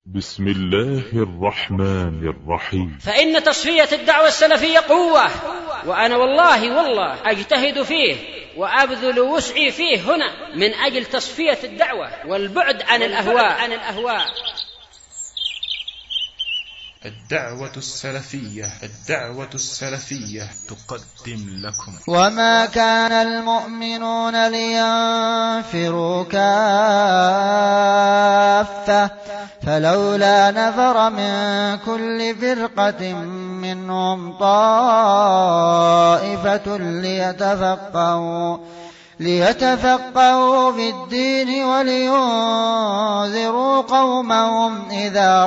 بسم الله الرحمن الرحيم. فإن تصفية الدعوة السلفية قوة، وأنا والله أجتهد فيه وأبذل وسعي فيه هنا من أجل تصفية الدعوة والبعد عن الأهواء. الدعوة السلفية تقدم لكم. وما كان المؤمنون لينفروا كافة فلولا نفر من كل فرقة منهم طائفة ليتفقهوا في الدين ولينذروا قومهم إذا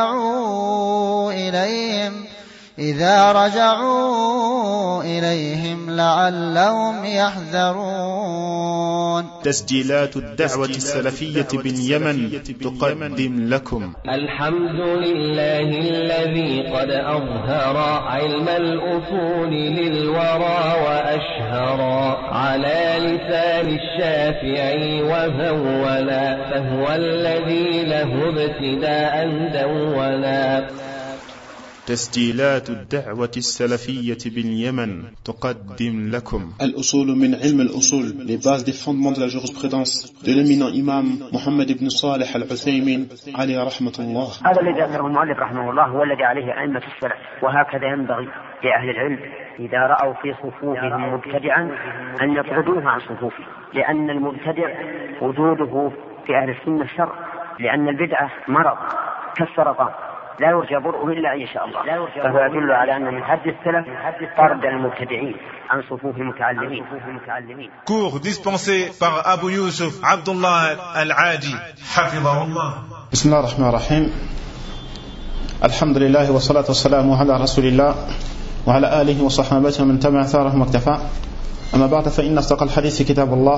رجعوا إليهم لعلهم يحذرون. تسجيلات الدعوة السلفية باليمن تقدم لكم. الحمد لله الذي قد أظهر علم الأصول للورى وأشهر على لسان الشافعي وهولا، فهو الذي له ابتداء دولا. تسجيلات الدعوة السلفية باليمن تقدم لكم. الأصول من علم الأصول, les bases des fondements de la jurisprudence de l'éminent imam Mohammed ibn Salih al-Uthaymin عليه رحمة الله. هذا الذي ذكره المؤلف رحمه الله هو الذي عليه أئمة السلف، وهكذا ينبغي لأهل العلم إذا رأوا في صفوفهم مبتدعا أن يطردوه عن صفوفه، لأن المبتدع وجوده في أهل السنة شر، لأن البدعة مرض كالسرطان لا يرجى برؤه إلا إن شاء الله، فهو يدل على أن من حد السلف طرد المبتدعين عن صفوف المتعلمين. Cours dispensé par Abu Yusuf Abdullah Al-Adi حفظه الله. بسم الله الرحمن الرحيم. الحمد لله والصلاة والسلام على رسول الله وعلى آله وصحابته من تبع ثاره واكتفى. أما بعد، فإن أصدق الحديث كتاب الله،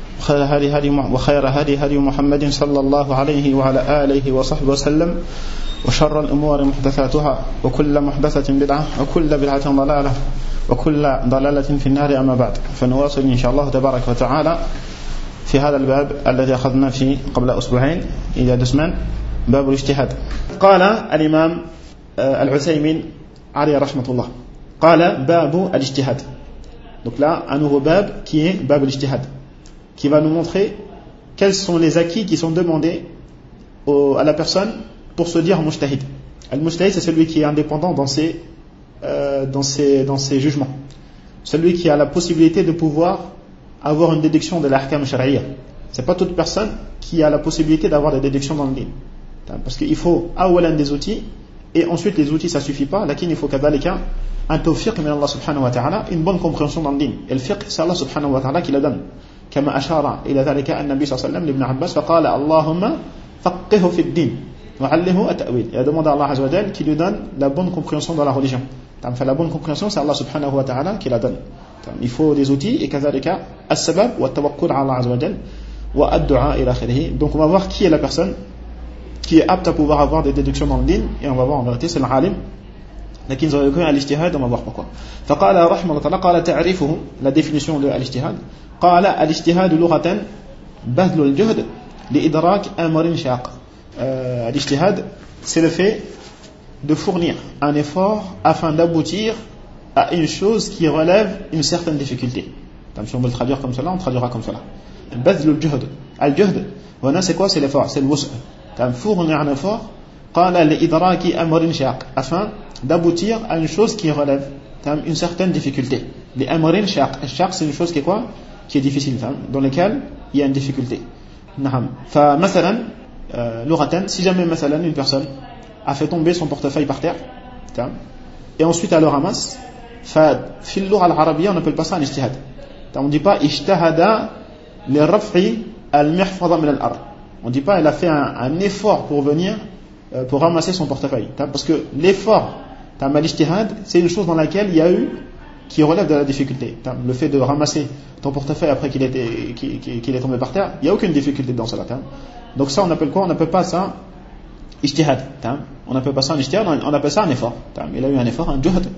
وخير هدي محمد صلى الله عليه وعلى آله وصحبه وسلم، وشر الأمور محدثاتها، وكل محدثة بدعة، وكل بدعة ضلالة، وكل ضلالة في النار. أما بعد، فنواصل إن شاء الله تبارك وتعالى في هذا الباب الذي أخذنا فيه قبل أسبوعين إلى 2 semaines، باب الاجتهاد. قال الإمام العثيمين عليه رحمة الله، قال باب الاجتهاد. Donc là, un nouveau bab qui est bab al-ijtihad, qui va nous montrer quels sont les acquis qui sont demandés à la personne pour se dire mujtahid. Al-mujtahid, c'est celui qui est indépendant dans ses jugements, celui qui a la possibilité de pouvoir avoir une déduction de l'ahkam shar'iyya. C'est pas toute personne qui a la possibilité d'avoir des déductions dans le din, parce qu'il faut awalan des outils, et ensuite les outils ça suffit pas, lakin il faut kadhalika un tawfiq min Allah subhanahu wa ta'ala, une bonne compréhension dans le din. Et le fiqh, c'est Allah subhanahu wa ta'ala qui la donne, كما أشار إلى ذلك النبي صلى الله عليه وسلم لابن عباس فقال اللهم فقهه في الدين وعلمه التأويل. Il a demandé à Allah azza wa jalla qui lui donne la bonne compréhension dans la religion. La bonne compréhension, c'est Allah subhanahu wa ta'ala qui la donne. Il faut des outils, et كذلك السبب والتوكل على الله عز وجل والدعاء إلى آخره. Donc on va voir qui est la personne qui est apte à pouvoir avoir des déductions dans le din, et on va voir en vérité c'est l'alim. لكن إذا يكون الاجتهاد, on va voir pourquoi. فقال رحمه الله تعالى, قال تعريفه, la définition de الاجتهاد, قال الاجتهاد لغة بذل الجهد لإدراك أمر شاق. L'ijtihad, c'est le fait de fournir un effort afin d'aboutir à une chose qui relève une certaine difficulté. Si on veut le traduire comme cela, on traduira comme cela. بذل الجهد. الجهد, هنا c'est quoi? C'est l'effort, c'est le wus'a. Fournir un effort, قال لإدراك أمر شاق, afin d'aboutir à une chose qui relève une certaine difficulté. Les amrin shaq, shaq c'est une chose qui est quoi? Qui est difficile, dans laquelle il y a une difficulté. فمثلا لغة, si jamais مثلا une personne a fait tomber son portefeuille par terre, et ensuite elle le ramasse, في اللغة العربية on n'appelle pas ça un ijtihad. On ne dit pas اجتهد لرفع المحفظة من الأرض. On ne dit pas elle a fait un effort pour venir pour ramasser son portefeuille, parce que l'effort l'ijtihad, c'est une chose dans laquelle il y a eu qui relève de la difficulté. Le fait de ramasser ton portefeuille après qu'il est tombé par terre, il n'y a aucune difficulté dans cela. Donc ça on appelle quoi? On n'appelle pas ça ijtihad. On n'appelle pas ça un ijtihad, on appelle ça un effort. Il a eu un effort, un juhd.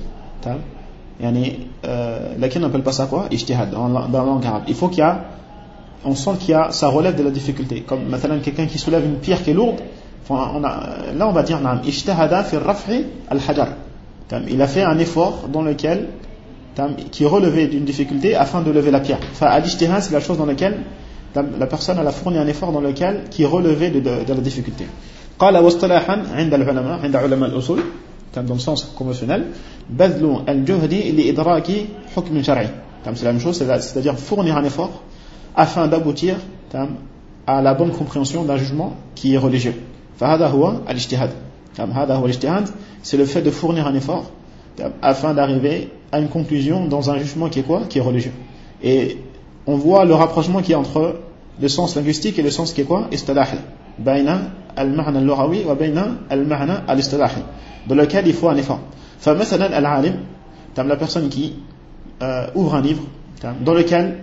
Laquelle on n'appelle pas ça quoi? Ijtihad dans la langue arabe. Il faut on sent ça relève de la difficulté. Comme maintenant quelqu'un qui soulève une pierre qui est lourde, là on va dire ijtahada fi raf'i al-hajar. Il a fait un effort dans lequel qui relevait d'une difficulté afin de lever la pierre. Al-ijtihad, c'est la chose dans laquelle la personne elle a fourni un effort dans lequel qui relevait de la difficulté. قال واصطلاحا عند العلماء عند علماء الأصول dans le sens conventionnel بذل الجهد لإدراك حكم شرعي. C'est la même chose, c'est-à-dire fournir un effort afin d'aboutir à la bonne compréhension d'un jugement qui est religieux. فهذا هو الاجتهاد. هذا هو الاجتهاد, c'est le fait de fournir un effort afin d'arriver à une conclusion dans un jugement qui est quoi? Qui est religieux. Et on voit le rapprochement qu'il y a entre le sens linguistique et le sens qui est quoi? Istilahi. Baina al-ma'na al-lughawi wa baina al-ma'na al-istilahi. Dans lequel il faut un effort. فمثلا al-alim, la personne qui ouvre un livre dans lequel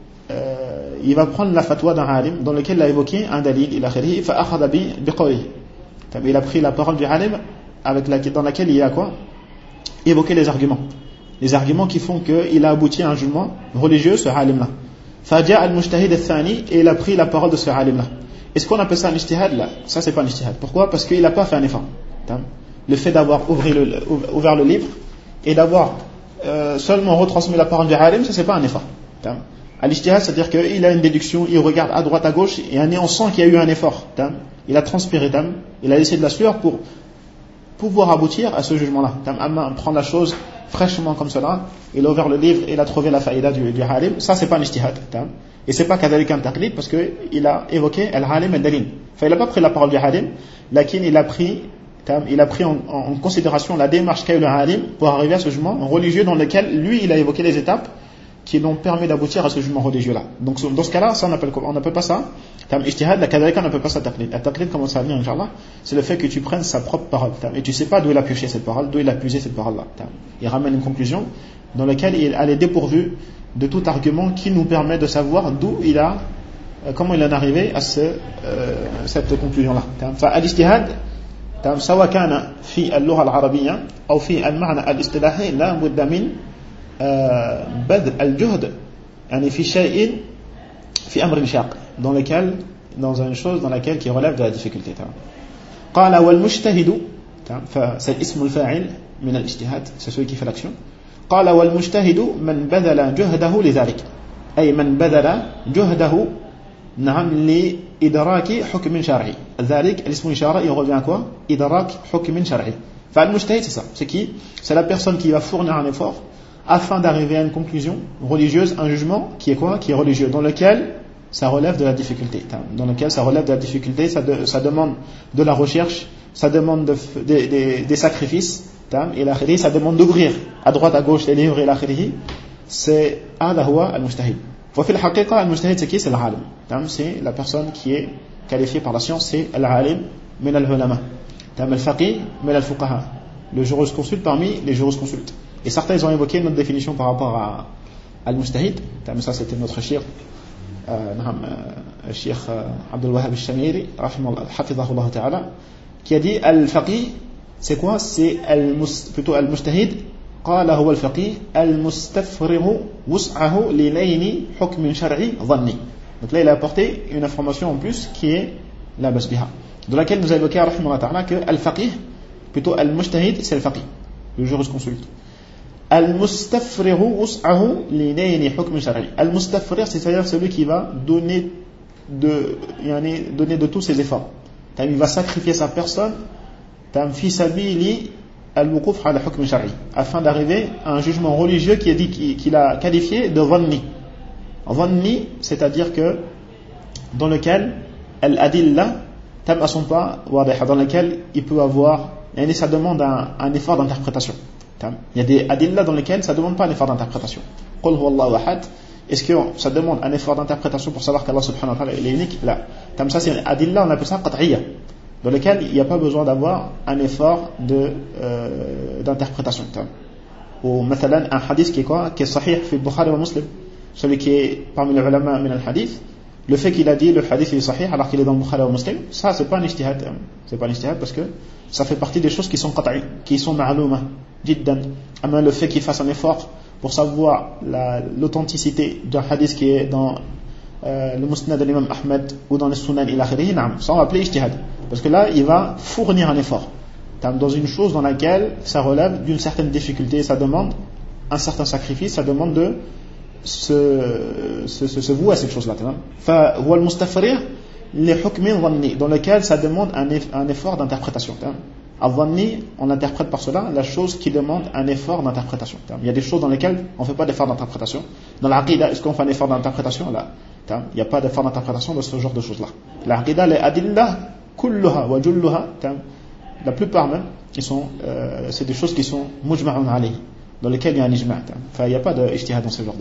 il va prendre la fatwa d'un alim dans lequel il a évoqué un dalil ila akhirih fa akhadha bi qawlihi. Il a pris la parole du alim dans laquelle il a quoi? Évoqué les arguments qui font qu'il a abouti à un jugement religieux, ce alim-là. Faja al-mujtahid al-thani, et il a pris la parole de ce alim-là. Est-ce qu'on appelle ça un ijtihad là? Ça c'est pas un ijtihad. Pourquoi? Parce qu'il n'a pas fait un effort. Le fait d'avoir ouvert le livre et d'avoir seulement retransmis la parole du alim, ça c'est pas un effort. Al-ijtihad, c'est-à-dire qu'il a une déduction, il regarde à droite, à gauche, et on sent qu'il y a eu un effort. Il a transpiré, il a laissé de la sueur pour pouvoir aboutir à ce jugement-là. Prendre la chose fraîchement comme cela, il a ouvert le livre et il a trouvé la faïda du alim, ça c'est pas un ijtihad. Et c'est pas kadalik un taqlid parce qu'il a évoqué al-alim al-dalil. Il n'a pas pris la parole du alim, lakin il a pris en considération la démarche qu'a eu le alim pour arriver à ce jugement religieux dans lequel lui il a évoqué les étapes qui l'ont permis d'aboutir à ce jugement religieux-là. Donc dans ce cas-là, ça on n'appelle pas ça ijtihad, la kadalika on n'appelle pas ça taqlid. La taqlid, comment ça va venir, Inch'Allah, c'est le fait que tu prennes sa propre parole, et tu sais pas d'où il a pioché cette parole, d'où il a puisé cette parole-là. Il ramène une conclusion dans laquelle elle est dépourvue de tout argument qui nous permet de savoir comment il en est arrivé à cette conclusion-là. Al-ijtihad, سواء كان في اللغة العربية أو في المعنى الاصطلاحي لا بد من بذل الجهد يعني في شيء في أمر شاق dans une chose dans laquelle qui relève de la difficulté. قال والمجتهد, c'est اسم الفاعل من الاجتهاد, c'est celui qui fait l'action. قال والمجتهد من بذل جهده لذلك, أي من بذل جهده نعم لإدراك حكم شرعي. ذلك الاسم الإشارة il revient à quoi? إدراك حكم شرعي. فالمجتهد c'est ça, c'est qui? C'est la personne qui va fournir un effort afin d'arriver à une conclusion religieuse, un jugement qui est quoi? Qui est religieux, dans lequel ça relève de la difficulté. Ça demande de la recherche, ça demande des sacrifices, et l'akhiri, ça demande d'ouvrir à droite, à gauche les livres et l'akhiri. C'est هذا هو المجتهد. وفي الحقيقة المجتهد c'est qui? C'est l'alim. C'est la personne qui est qualifiée par la science, c'est l'alim من العلماء. الفقيه من الفقهاء. Le jurisconsulte parmi les jurisconsultes. Et certains ils ont évoqué notre définition par rapport à al-mujtahid. Ça c'était notre cheikh الشيخ عبد الوهاب الشميري حفظه الله تعالى qui a dit al-faqih c'est quoi? C'est plutôt al-mujtahid. قال هو الفقيه المستفرغ وسعه لنيل حكم شرعي ظني. Donc là il a apporté une information en plus qui est la bas biha, dans laquelle nous a évoqué rahimahullah ta'ala que al-faqih, plutôt al-mujtahid, c'est le faqih, le jurisconsulte. Al-mustafrigh wus'ahu li nayli hukm shar'i. Al-mustafrigh, c'est-à-dire celui qui va donner de tous ses efforts. Il va sacrifier sa personne fi sabili al-wuquf ala hukm shar'i, afin d'arriver à un jugement religieux qu'il a qualifié de dhanni. Dhanni, c'est-à-dire que dans lequel al-adilla ne sont pas wadiha, dans lequel il peut avoir, ça demande un effort d'interprétation. Il y a des adilla dans lesquels ça ne demande pas un effort d'interprétation. Qul huwa Allahu ahad. Est-ce que ça demande un effort d'interprétation pour savoir qu'Allah subhanahu wa ta'ala est unique? Là. Comme ça, c'est adilla, on appelle ça qat'iyya, dans lequel il n'y a pas besoin d'avoir un effort d'interprétation. Ou مثلا un hadith qui est quoi? Qui est sahih fi Bukhari wa Muslim. Celui qui est parmi les ulama min al-hadith, le fait qu'il a dit le hadith est sahih alors qu'il est dans Bukhari wa Muslim, ça c'est pas un ijtihad. C'est pas un ijtihad parce que ça fait partie des choses qui sont qat'i, qui sont ma'louma jiddan. Mais le fait qu'il fasse un effort pour savoir l'authenticité d'un hadith qui est dans le musnad de l'imam Ahmed ou dans les sunan ila akhirih, ça on va appeler ijtihad. Parce que là, il va fournir un effort dans une chose dans laquelle ça relève d'une certaine difficulté, ça demande un certain sacrifice, ça demande de se vouer à cette chose-là. فهو المستفرع لحكم ظني, dans lequel ça demande un effort d'interprétation. Al-Dhanni, on interprète par cela la chose qui demande un effort d'interprétation. Il y a des choses dans lesquelles on ne fait pas d'effort d'interprétation. Dans l'Aqidah, est-ce qu'on fait un effort d'interprétation? Là, il n'y a pas d'effort d'interprétation dans ce genre de choses-là. L'Aqidah, les adillah, kulluha wa julluha, la plupart même, c'est des choses qui sont mujma'un alayhi, dans lesquelles il y a un ijma'. Il n'y a pas d'ijtihad dans ce genre de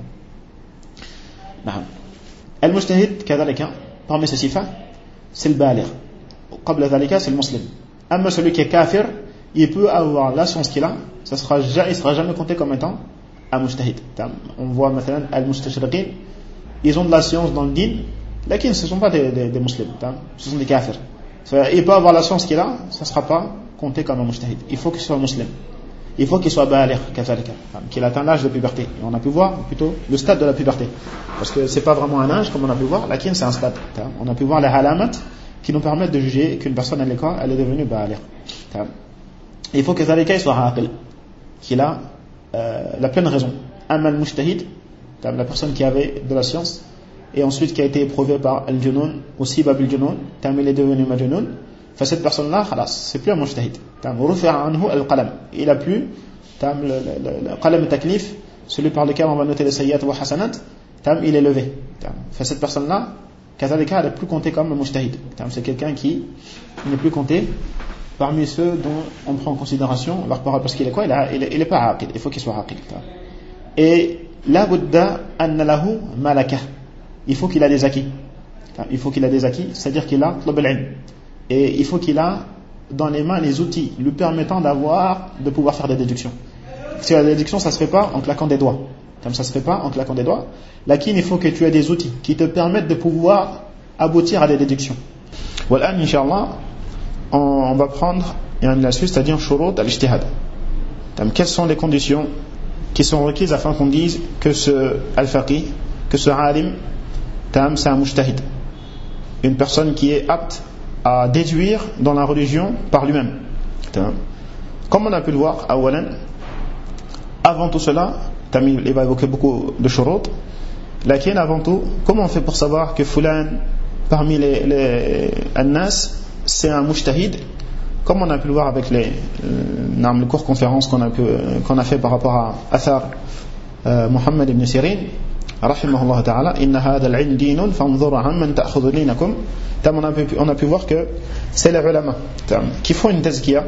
choses-là. Al-Mujtahid, kadhalika, parmi ces sifas, c'est le baligh. Qabla dhalika, c'est le musulman. Amma celui qui est kafir, il peut avoir la science qu'il a, il ne sera jamais compté comme étant un mujtahid. On voit maintenant al-mustashriqin, ils ont de la science dans le din, mais ce ne sont pas des musulmans, ce sont des kafirs. Il peut avoir la science qu'il a, ça ne sera pas compté comme un mujtahid. Il faut qu'il soit musulman. Il faut qu'il soit baligh, qu'il atteint l'âge de puberté. Et on a pu voir plutôt le stade de la puberté. Parce que ce n'est pas vraiment un âge, comme on a pu voir, lakin c'est un stade. On a pu voir les halamat qui nous permettent de juger qu'une personne elle est devenue baligh. Il faut que il soit aqil, qu'il a la pleine raison. Amma al-mujtahid, la personne qui avait de la science, et ensuite qui a été éprouvée par al-junoun, aussi bab al-junoun, il est devenu majnoun. Cette personne-là, c'est plus un mujtahid. Il a plus le qalam taklif, celui par lequel on va noter les sayyat wa hasanat, il est levé. Cette personne-là, elle n'est plus comptée comme un mujtahid. C'est quelqu'un qui n'est plus compté parmi ceux dont on prend en considération leur parole, parce qu'il est quoi? Il est pas aqil, il faut qu'il soit aqil. Et la budda anna lahu malaka, il faut qu'il a des acquis. Il faut qu'il a des acquis, c'est-à-dire qu'il a tlab al-ilm. Et il faut qu'il a dans les mains les outils lui permettant de pouvoir faire des déductions. Si la déduction, ça se fait pas en claquant des doigts. Comme ça se fait pas en claquant des doigts. Lakin, il faut que tu aies des outils qui te permettent de pouvoir aboutir à des déductions. Voilà, Inch'Allah, on va prendre la suite, c'est-à-dire shurut al-ijtihad. Quelles sont les conditions qui sont requises afin qu'on dise que ce al-faqih, que ce alim, c'est un mujtahid, une personne qui est apte à déduire dans la religion par lui-même. Comme on a pu le voir, avant tout cela, il va évoquer beaucoup de shurut. Lakin avant tout, comment on fait pour savoir que fulan parmi les annas c'est un mujtahid? Comme on a pu le voir avec les cours conférences qu'on a fait par rapport à Athar Muhammad ibn Sirin rahimahullah ta'ala, inna hadha al-'ilm dinun fanzur amman ta'khudhu dinakum. On a pu voir que c'est les ulama qui font une tazkiya,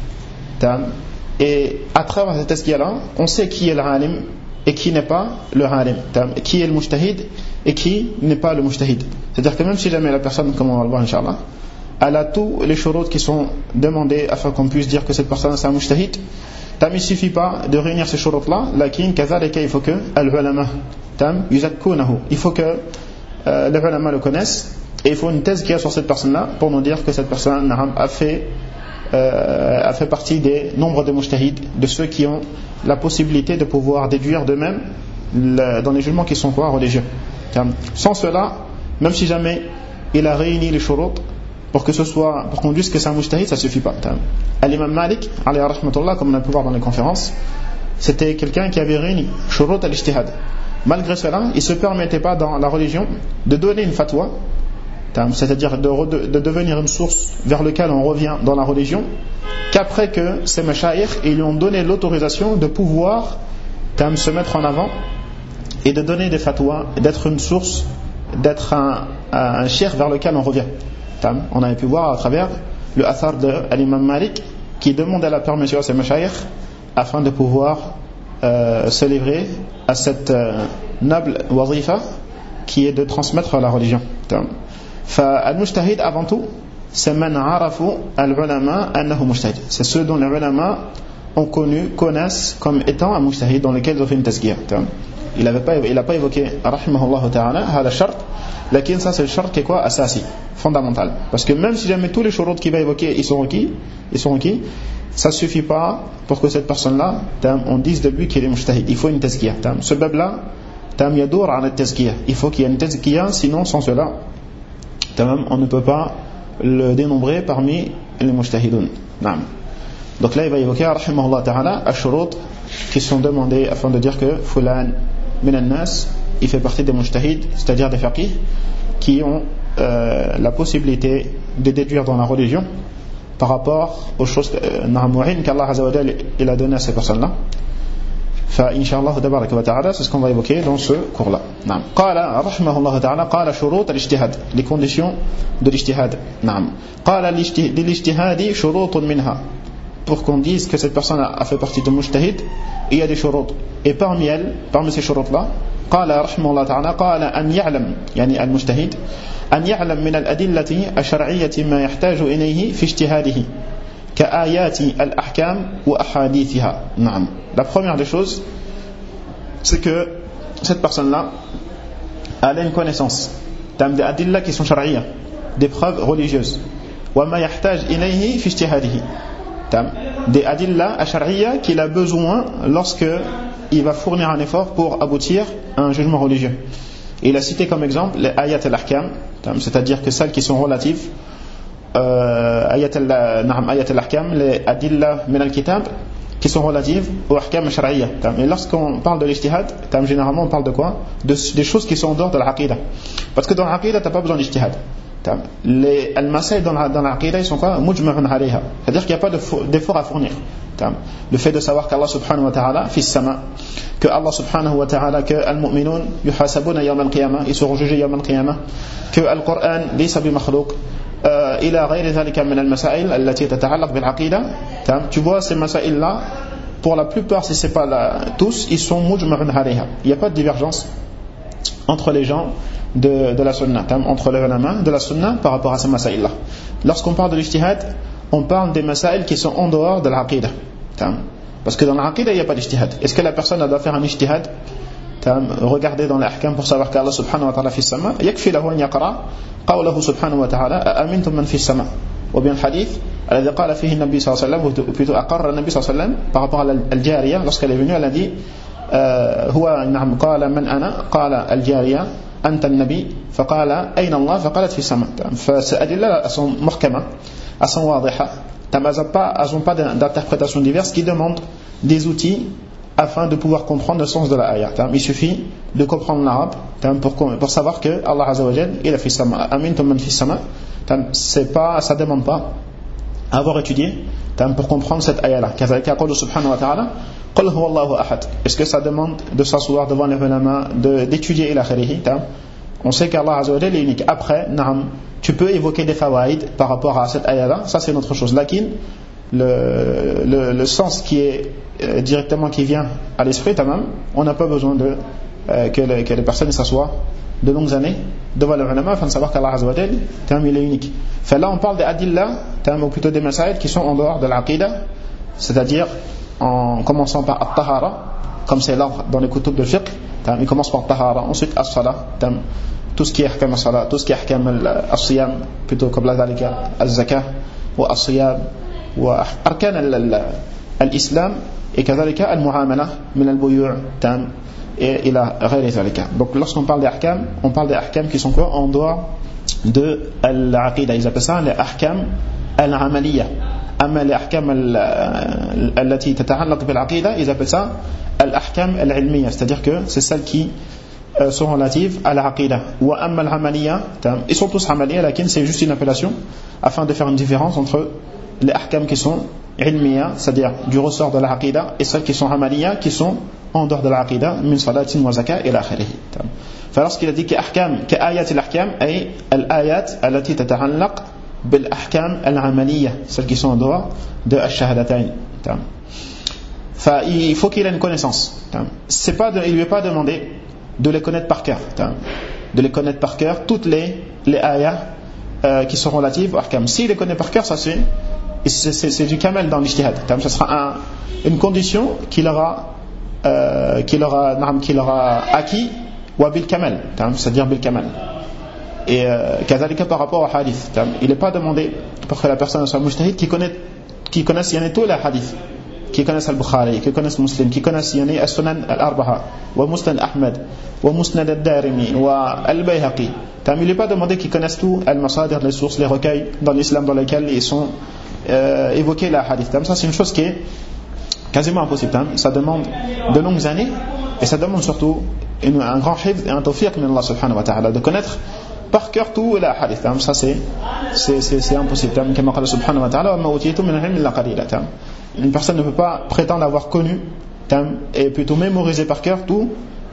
et à travers cette tazkiya là on sait qui est l'alim et qui n'est pas le alim, qui est le mujtahid et qui n'est pas le mujtahid. C'est-à-dire que même si jamais la personne, comme on va le voir Inch'Allah, elle a tous les shurut qui sont demandés afin qu'on puisse dire que cette personne c'est un mujtahid, il ne suffit pas de réunir ces shurut là, lakin kazalika il faut que al-ulama yuzakkunahu, il faut que les ulama le connaissent, et il faut une thèse qui est sur cette personne-là pour nous dire que cette personne a fait partie des nombres de mujtahid, de ceux qui ont la possibilité de pouvoir déduire d'eux-mêmes dans les jugements qui sont religieux. Sans cela, même si jamais il a réuni les shurut pour qu'on dise que c'est un mujtahid, ça suffit pas. L'imam Malik, alayhi rahmatullah, comme on a pu voir dans les conférences, c'était quelqu'un qui avait réuni shurut al-ijtihad. Malgré cela, il ne se permettait pas dans la religion de donner une fatwa, c'est-à-dire de devenir une source vers laquelle on revient dans la religion, qu'après que ces mashayikh ils lui ont donné l'autorisation de pouvoir se mettre en avant et de donner des fatwas, d'être une source, d'être un cheikh vers lequel on revient. On avait pu voir à travers le athar de l'imam Malik qui demandait la permission à ses mashayikh afin de pouvoir se livrer à cette noble wazifa qui est de transmettre la religion. Al-mujtahid avant tout, c'est man arafu al-ulama annahu mujtahid. C'est ceux dont les ulama connaissent comme étant un mujtahid, dans lequel ils ont fait une tazkiya. Il n'a pas évoqué rahimahullah ta'ala hada shart, lakin ça c'est le shart qui est quoi? Asasi, fondamental. Parce que même si jamais tous les shurut qu'il va évoquer ils sont requis, ça ne suffit pas pour que cette personne-là, on dise de lui qu'il est mujtahid. Il faut une tazkiya. Ce bab-là, يدور عن التزكية. Il faut qu'il y ait une tazkiya, sinon sans cela on ne peut pas le dénombrer parmi les mujtahidun. Donc là il va évoquer rahimahullah ta'ala ash-shurut qui sont demandés afin de dire que fulan min an-nas il fait partie des mujtahid, c'est-à-dire des faqih qui ont la possibilité de déduire dans la religion par rapport aux choses qu'Allah Azza wa Jalla il a donné à ces personnes-là. فإنشاء تبارك وتعالى c'est ce qu'on va évoquer dans ce cours-là. نعم. قال رحمه الله تعالى قال شروط الاجتهاد les conditions de l'ijtihad. نعم. قال للاجتهاد شروط منها pour qu'on dise que cette personne a fait partie de mujtahid il y a des shurut et parmi ces shurut-là قال رحمه الله تعالى قال أن يعلم يعني المجتهد أن يعلم من الأدلة الشرعية ما يحتاج إليه في اجتهاده كآيات الأحكام وأحاديثها. نعم. La première des choses, c'est que cette personne-là a une connaissance des adillas qui sont shari'iyya, des preuves religieuses. وما يحتاج إليه في اجتهاده. Des adillas shari'iyya qu'il a besoin lorsque il va fournir un effort pour aboutir à un jugement religieux. Et il a cité comme exemple les ayat al-ahkam, c'est-à-dire que celles qui sont relatives ayat al-ahkam, les adillah min al-kitab qui sont relatives aux ahkam al-shar'iyya. Et lorsqu'on parle de l'ijtihad, généralement on parle de quoi? Des choses qui sont en dehors de l'aqida. Parce que dans l'aqida, tu n'as pas besoin d'ijtihad. Les al-masail dans l'aqida, ils sont quoi? Mujma'un alayha. C'est-à-dire qu'il n'y a pas d'effort à fournir. Le fait de savoir qu'Allah subhanahu wa ta'ala fi sama, que Allah subhanahu wa ta'ala, que al-mu'minun yuhasabuna yawm al-qiyamah, ils seront jugés yawm al-qiyamah, que al-Qur'an laysa bi makhlouq, ila ghayri dhalika min al-masail allati tata'allaq bil aqida. Tu vois ces masail là, pour la plupart, si c'est pas tous, ils sont mujma'un alayha. Il n'y a pas de divergence entre les gens de la sunna, entre les ulama de la sunna par rapport à ces masail là. Lorsqu'on parle de l'ijtihad, on parle des masail qui sont en dehors de l'aqida. Parce que dans l'aqida, il n'y a pas d'ijtihad. Est-ce que la personne doit faire un ijtihad? Regarder dans l'ahkam pour savoir qu'Allah subhanahu wa ta'ala fi sama, yakfi lahu an yaqra qawlahu subhanahu wa ta'ala amintum man fi sama. Ou bien le hadith alladhi qala fihi an-nabi sallallahu alayhi wa sallam, ou plutôt aqarra an-nabi sallallahu alayhi wa sallam par rapport à al-jariya, lorsqu'elle est venue, elle a dit huwa na'am qala man ana qala al-jariya anta an-nabi faqala ayna Allah faqalat fi sama. Ces adilla sont muhkama, elles sont wadiha. Elles n'ont pas d'interprétation diverse qui demandent des outils afin de pouvoir comprendre le sens de la ayat. Il suffit de comprendre l'arabe pour savoir que Allah Azza wa Jal il a fait sama. Amintum man fi sama. Ça demande pas à avoir étudié pour comprendre cette ayat-là. Kazalika qawlu subhanahu wa ta'ala qul huwa Allahu ahad. Est-ce que ça demande de s'asseoir devant les ulama, d'étudier ila akhirih? On sait qu'Allah Azza wa Jal est unique. Après, tu peux évoquer des fawaïd par rapport à cette ayah-là, ça c'est une autre chose. Lakin, le sens qui est directement qui vient à l'esprit, on n'a pas besoin que les personnes s'assoient de longues années devant les ulama afin de savoir qu'Allah Azza wa Jal il est unique. Là on parle des adillah, ou plutôt des masaïd qui sont en dehors de l'aqida, c'est-à-dire en commençant par at-tahara, comme c'est l'ordre dans les kutub de fiqh, il commence par at-tahara, ensuite as-salah, tout ce qui est ahkam as-salah, tout ce qui est ahkam as-siyam, plutôt comme la dhalika az-zakah ou as-siyam ou arkan al-islam, et kadhalika al-muamala min al-buyu' et ila ghayri dhalika. Donc lorsqu'on parle des ahkam, on parle des ahkam qui sont quoi? En dehors de l'aqida. Ils appellent ça les ahkam al-amaliyya. Amma les ahkam allati tata'allaq bil aqida, ils appellent ça al-ahkam al-ilmiyya, c'est-à-dire que c'est celles qui sont relatives à l'aqida. Wa amma al-amaliyya, ils sont tous amaliyya, lakin c'est juste une appellation afin de faire une différence entre les ahkam qui sont ilmiyya, c'est-à-dire du ressort de l'aqida, et celles qui sont amaliyya, qui sont en dehors de l'aqida, min salatin wa zakah ila akhirih. Lorsqu'il a dit qu'ayat al-ahkam, ay al-ayat allati tata'allaq bil ahkam al-amaliyya, celles qui sont en dehors de ash-shahadatayn. Il faut qu'il ait une connaissance. Il lui est pas demandé de les connaître par cœur, de les connaître par cœur toutes les ayats qui sont relatives au ahkam. S'il les connaît par cœur, ça c'est du kamel dans l'ijtihad. Ça sera une condition qu'il aura acquis wa bil kamal, c'est-à-dire bil kamal. Et kazalika par rapport au hadith, il n'est pas demandé pour que la personne soit mujtahid qui connaisse tous les hadiths. qui connaissent Al-Bukhari, qui connaissent Muslim, qui connaissent As-Sunan Al-Arba'a, wa Musnad Ahmad, wa Musnad Al-Darimi, wa Al-Bayhaqi. Il n'est pas demandé qu'ils connaissent tout Al-Masadir, les sources, les recueils dans l'islam dans lesquels ils sont évoqués la hadith. Ça c'est une chose qui est quasiment impossible. Ça demande de longues années et ça demande surtout un grand hifz et un tawfiq min Allah subhanahu wa ta'ala de connaître par cœur tout la hadith. Ça c'est impossible. Comme Allah subhanahu wa ta'ala, ma utitum min al-ilm illa qalila. Une personne ne peut pas prétendre avoir connu et plutôt mémoriser par cœur tout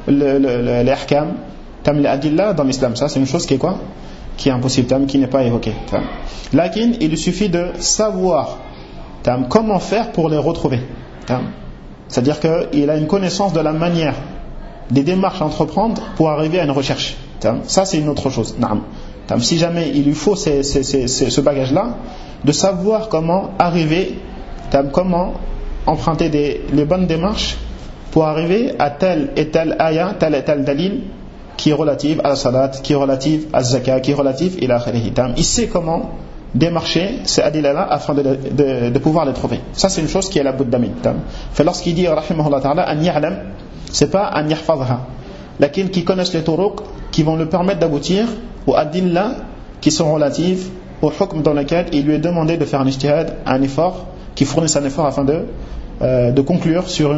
les ahkam, les adillah dans l'islam. Ça c'est une chose qui est quoi? Qui est impossible, qui n'est pas évoquée. Lakin, il suffit de savoir comment faire pour les retrouver. C'est-à-dire qu'il a une connaissance de la manière, des démarches à entreprendre pour arriver à une recherche. Ça c'est une autre chose. Si jamais il lui faut ce bagage-là, de savoir comment arriver, comment emprunter les bonnes démarches pour arriver à tel et tel ayah, tel et tel dalil qui est relative à la salat, qui est relative à la zakat, qui est relative ila akhirih. Il sait comment démarcher ces adillah-là afin de pouvoir les trouver. Ça c'est une chose qui est la buddamin. Fait lorsqu'il dit rahimahullah ta'ala an ya'lam, c'est pas an yahfazha, laquelle qui connaissent les turuq qui vont le permettre d'aboutir aux adillah qui sont relatives au hukm dans lequel il lui est demandé de faire un ijtihad, un effort, qui fournisse un effort afin de conclure sur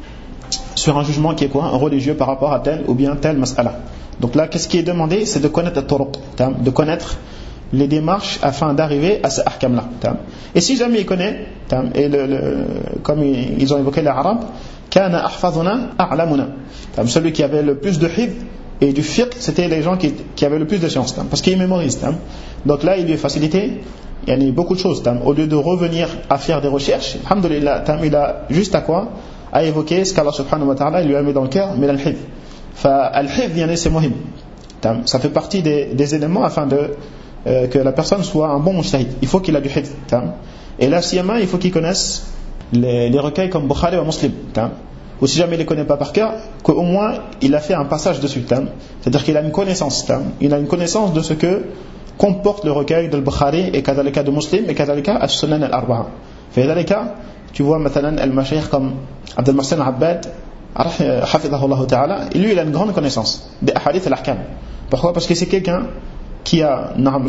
un jugement qui est quoi? Un religieux par rapport à tel ou bien tel mas'ala. Donc là, qu'est-ce qui est demandé? C'est de connaître le turuq, de connaître les démarches afin d'arriver à ces ahkam-là. Et si jamais il connaît, et comme ils ont évoqué les Arabes, kana ahfazuna a'lamuna. Celui qui avait le plus de hifz et du fiqh, c'était les gens qui avaient le plus de science, parce qu'ils mémorisent. Donc là, il lui est facilité. Il y a beaucoup de choses. Au lieu de revenir à faire des recherches, alhamdulillah, il a juste à quoi? À évoquer ce qu'Allah subhanahu wa ta'ala lui a mis dans le cœur, mais al-hifz. Al-hifz, c'est muhim. Ça fait partie des éléments afin que la personne soit un bon mujtahid. Il faut qu'il ait du hifz. Et là, siyama, il faut qu'il connaisse les recueils comme Bukhari ou Muslim. Ou si jamais il ne les connaît pas par cœur, qu'au moins il a fait un passage dessus. C'est-à-dire qu'il a une connaissance. Il a une connaissance de ce que comporte le recueil de Bukhari et kadhalika de Muslim et kadhalika as-Sunan al-Arba'a. Fadhalika, tu vois maintenant al-Mashayikh comme Abdel Mahsen Abbad, hafidhahullah ta'ala, lui il a une grande connaissance des hadiths al-ahkam. Pourquoi? Parce que c'est quelqu'un qui a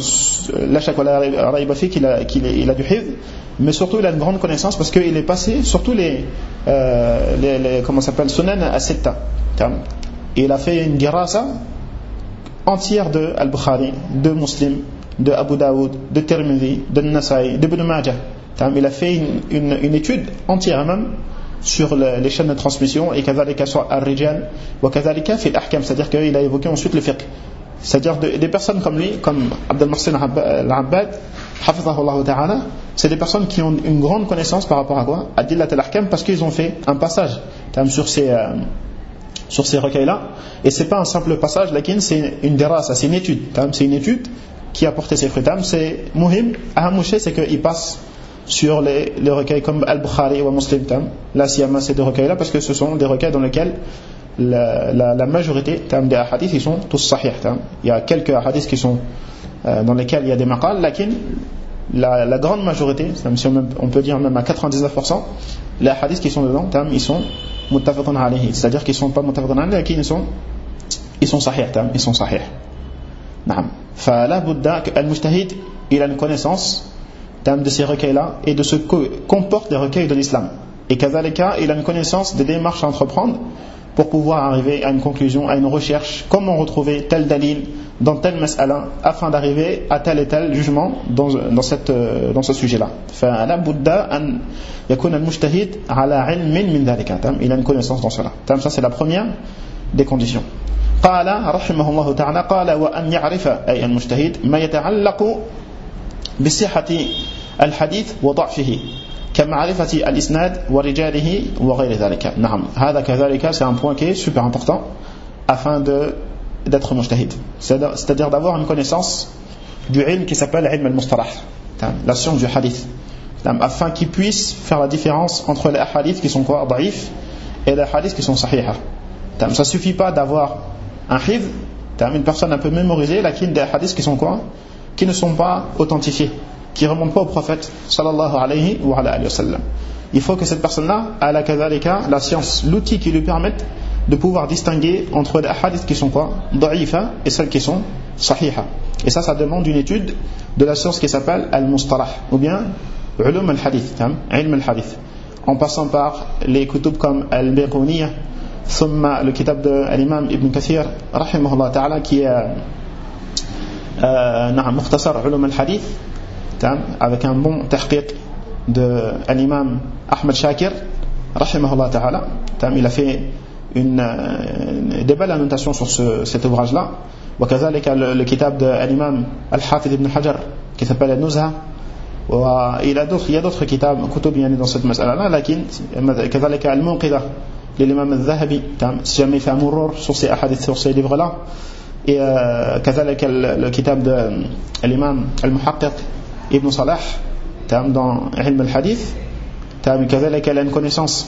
la shak wala rayba fi qu'il a du hifz, mais surtout il a une grande connaissance parce qu'il est passé surtout les comment s'appelle Sunan as-Sitta. Et il a fait une dirasa entière de Al-Bukhari, de Muslim, de Abu Daoud, de Tirmidhi, de Nasa'i, de Ibn Majah. Il a fait une étude entière même sur les chaînes de transmission et kadhalika sur Ar-Rijal wa kadhalika fi al-ahkam, c'est-à-dire qu'il a évoqué ensuite le fiqh. C'est-à-dire des personnes comme lui, comme Abdel Mahsen al-Abbad, hafidhahullah ta'ala, c'est des personnes qui ont une grande connaissance par rapport à quoi? Adillat al-ahkam, parce qu'ils ont fait un passage sur ces recueils-là. Et c'est pas un simple passage, lakin c'est une dirasa, c'est une étude. C'est une étude qui a porté ses fruits. C'est muhim, ahamouché, c'est qu'il passe sur les recueils comme Al-Bukhari ou Muslim. Là, siyama, ces deux recueils-là, parce que ce sont des recueils dans lesquels la majorité des hadiths ils sont tous sahih. Il y a quelques hadiths qui sont dans lesquels il y a des maqal, lakin la grande majorité, on peut dire même à 99%, les hadiths qui sont dedans, ils sont muttafaqun alayhi, c'est-à-dire qu'ils sont pas muttafaqun alayhi, lakin ils sont sahih. Ils sont sahih. Naam. Fala budda al-mujtahid, il a une connaissance de ces recueils-là et de ce que comportent les recueils de l'islam. Et kadhalika, il a une connaissance des démarches à entreprendre pour pouvoir arriver à une conclusion, à une recherche, comment retrouver tel dalil dans tel mas'ala afin d'arriver à tel et tel jugement dans ce sujet-là. فلا بد أن يكون المجتهد على علم من ذلك. Il a une connaissance dans cela. Ça c'est la première des conditions. قال رحمه الله تعالى قال وأن يعرف أي المجتهد ما يتعلق بصحة الحديث وضعفه كمعرفة الإسناد ورجاله وغير ذلك. نعم هذا كذلك c'est un point qui est super important afin d'être mujtahid, c'est-à-dire d'avoir une connaissance du ilm qui s'appelle ilm al-mustalah, la science du hadith, afin qu'il puisse faire la différence entre les hadiths qui sont quoi, daïf, et les hadiths qui sont sahih. Ça suffit pas d'avoir un hifz, une personne un peu mémorisée, lakin des hadiths qui sont quoi, qui ne sont pas authentifiés, qui ne remontent pas au prophète sallallahu alayhi wa sallam. il faut que cette personne-là ait la science, l'outil qui lui permette de pouvoir distinguer entre les hadiths qui sont quoi, da'ifa, et celles qui sont sahiha. Et ça demande une étude de la science qui s'appelle al-mustalah, ou bien ulum al-hadith, ilm al-hadith, en passant par les kutub comme al-Biruniyah, thumma le kitab de l'imam Ibn Kathir rahimahullah ta'ala, qui est mukhtasar ulum al-hadith, avec un bon tahqiq de l'imam Ahmad Shakir rahimahullah ta'ala. Il a fait des belles annotations sur cet ouvrage-là. وكذلك le kitab de l'imam Al-Hafidh Ibn Hajar qui s'appelle Al-Nuzha. Il y a d'autres kitabs dans cette mas'ala-là, lakin كذلك Al-Munqidha de l'imam Al-Zahabi, si jamais il fait un murur sur ces hadiths, sur ces livres-là. Et كذلك le kitab de l'imam Al-Muhaqqiq Ibn Salah dans ilm al-hadith. كذلك il a une connaissance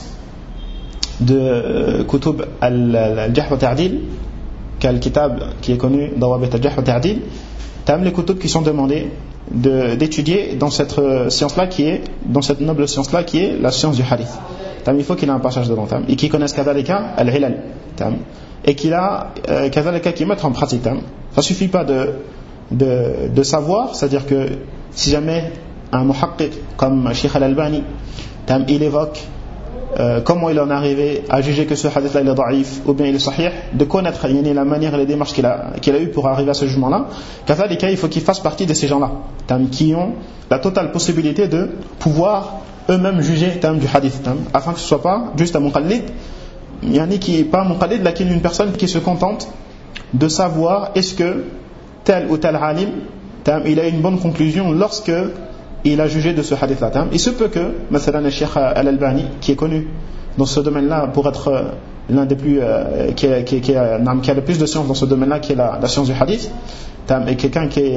de kutub al-Jarh wa Ta'dil, quel kitab qui est connu Dawabit al-Jarh wa Ta'dil, les kutub qui sont demandés d'étudier dans cette science-là dans cette noble science-là qui est la science du hadith. Il faut qu'il ait un passage dedans, et qu'il connaisse kadhalika al-hilal, et qu'il a kadhalika qu'il mette en pratique. Ça suffit pas de savoir, c'est-à-dire que si jamais un muhaqqiq comme Sheikh Al-Albani il évoque comment il en est arrivé à juger que ce hadith-là il est da'if ou bien il est sahih, de connaître la manière et les démarches qu'il a eu pour arriver à ce jugement-là. Il faut qu'il fasse partie de ces gens-là qui ont la totale possibilité de pouvoir eux-mêmes juger du hadith, afin que ce ne soit pas juste un muqallid, qui n'est pas un muqallid, mais une personne qui se contente de savoir est-ce que tel ou tel alim il a une bonne conclusion lorsque il a jugé de ce hadith-là. Il se peut que, مثلا, le Cheikh Al-Albani, qui est connu dans ce domaine-là pour être l'un des plus, qui a le plus de science dans ce domaine-là, qui est la science du hadith, et quelqu'un qui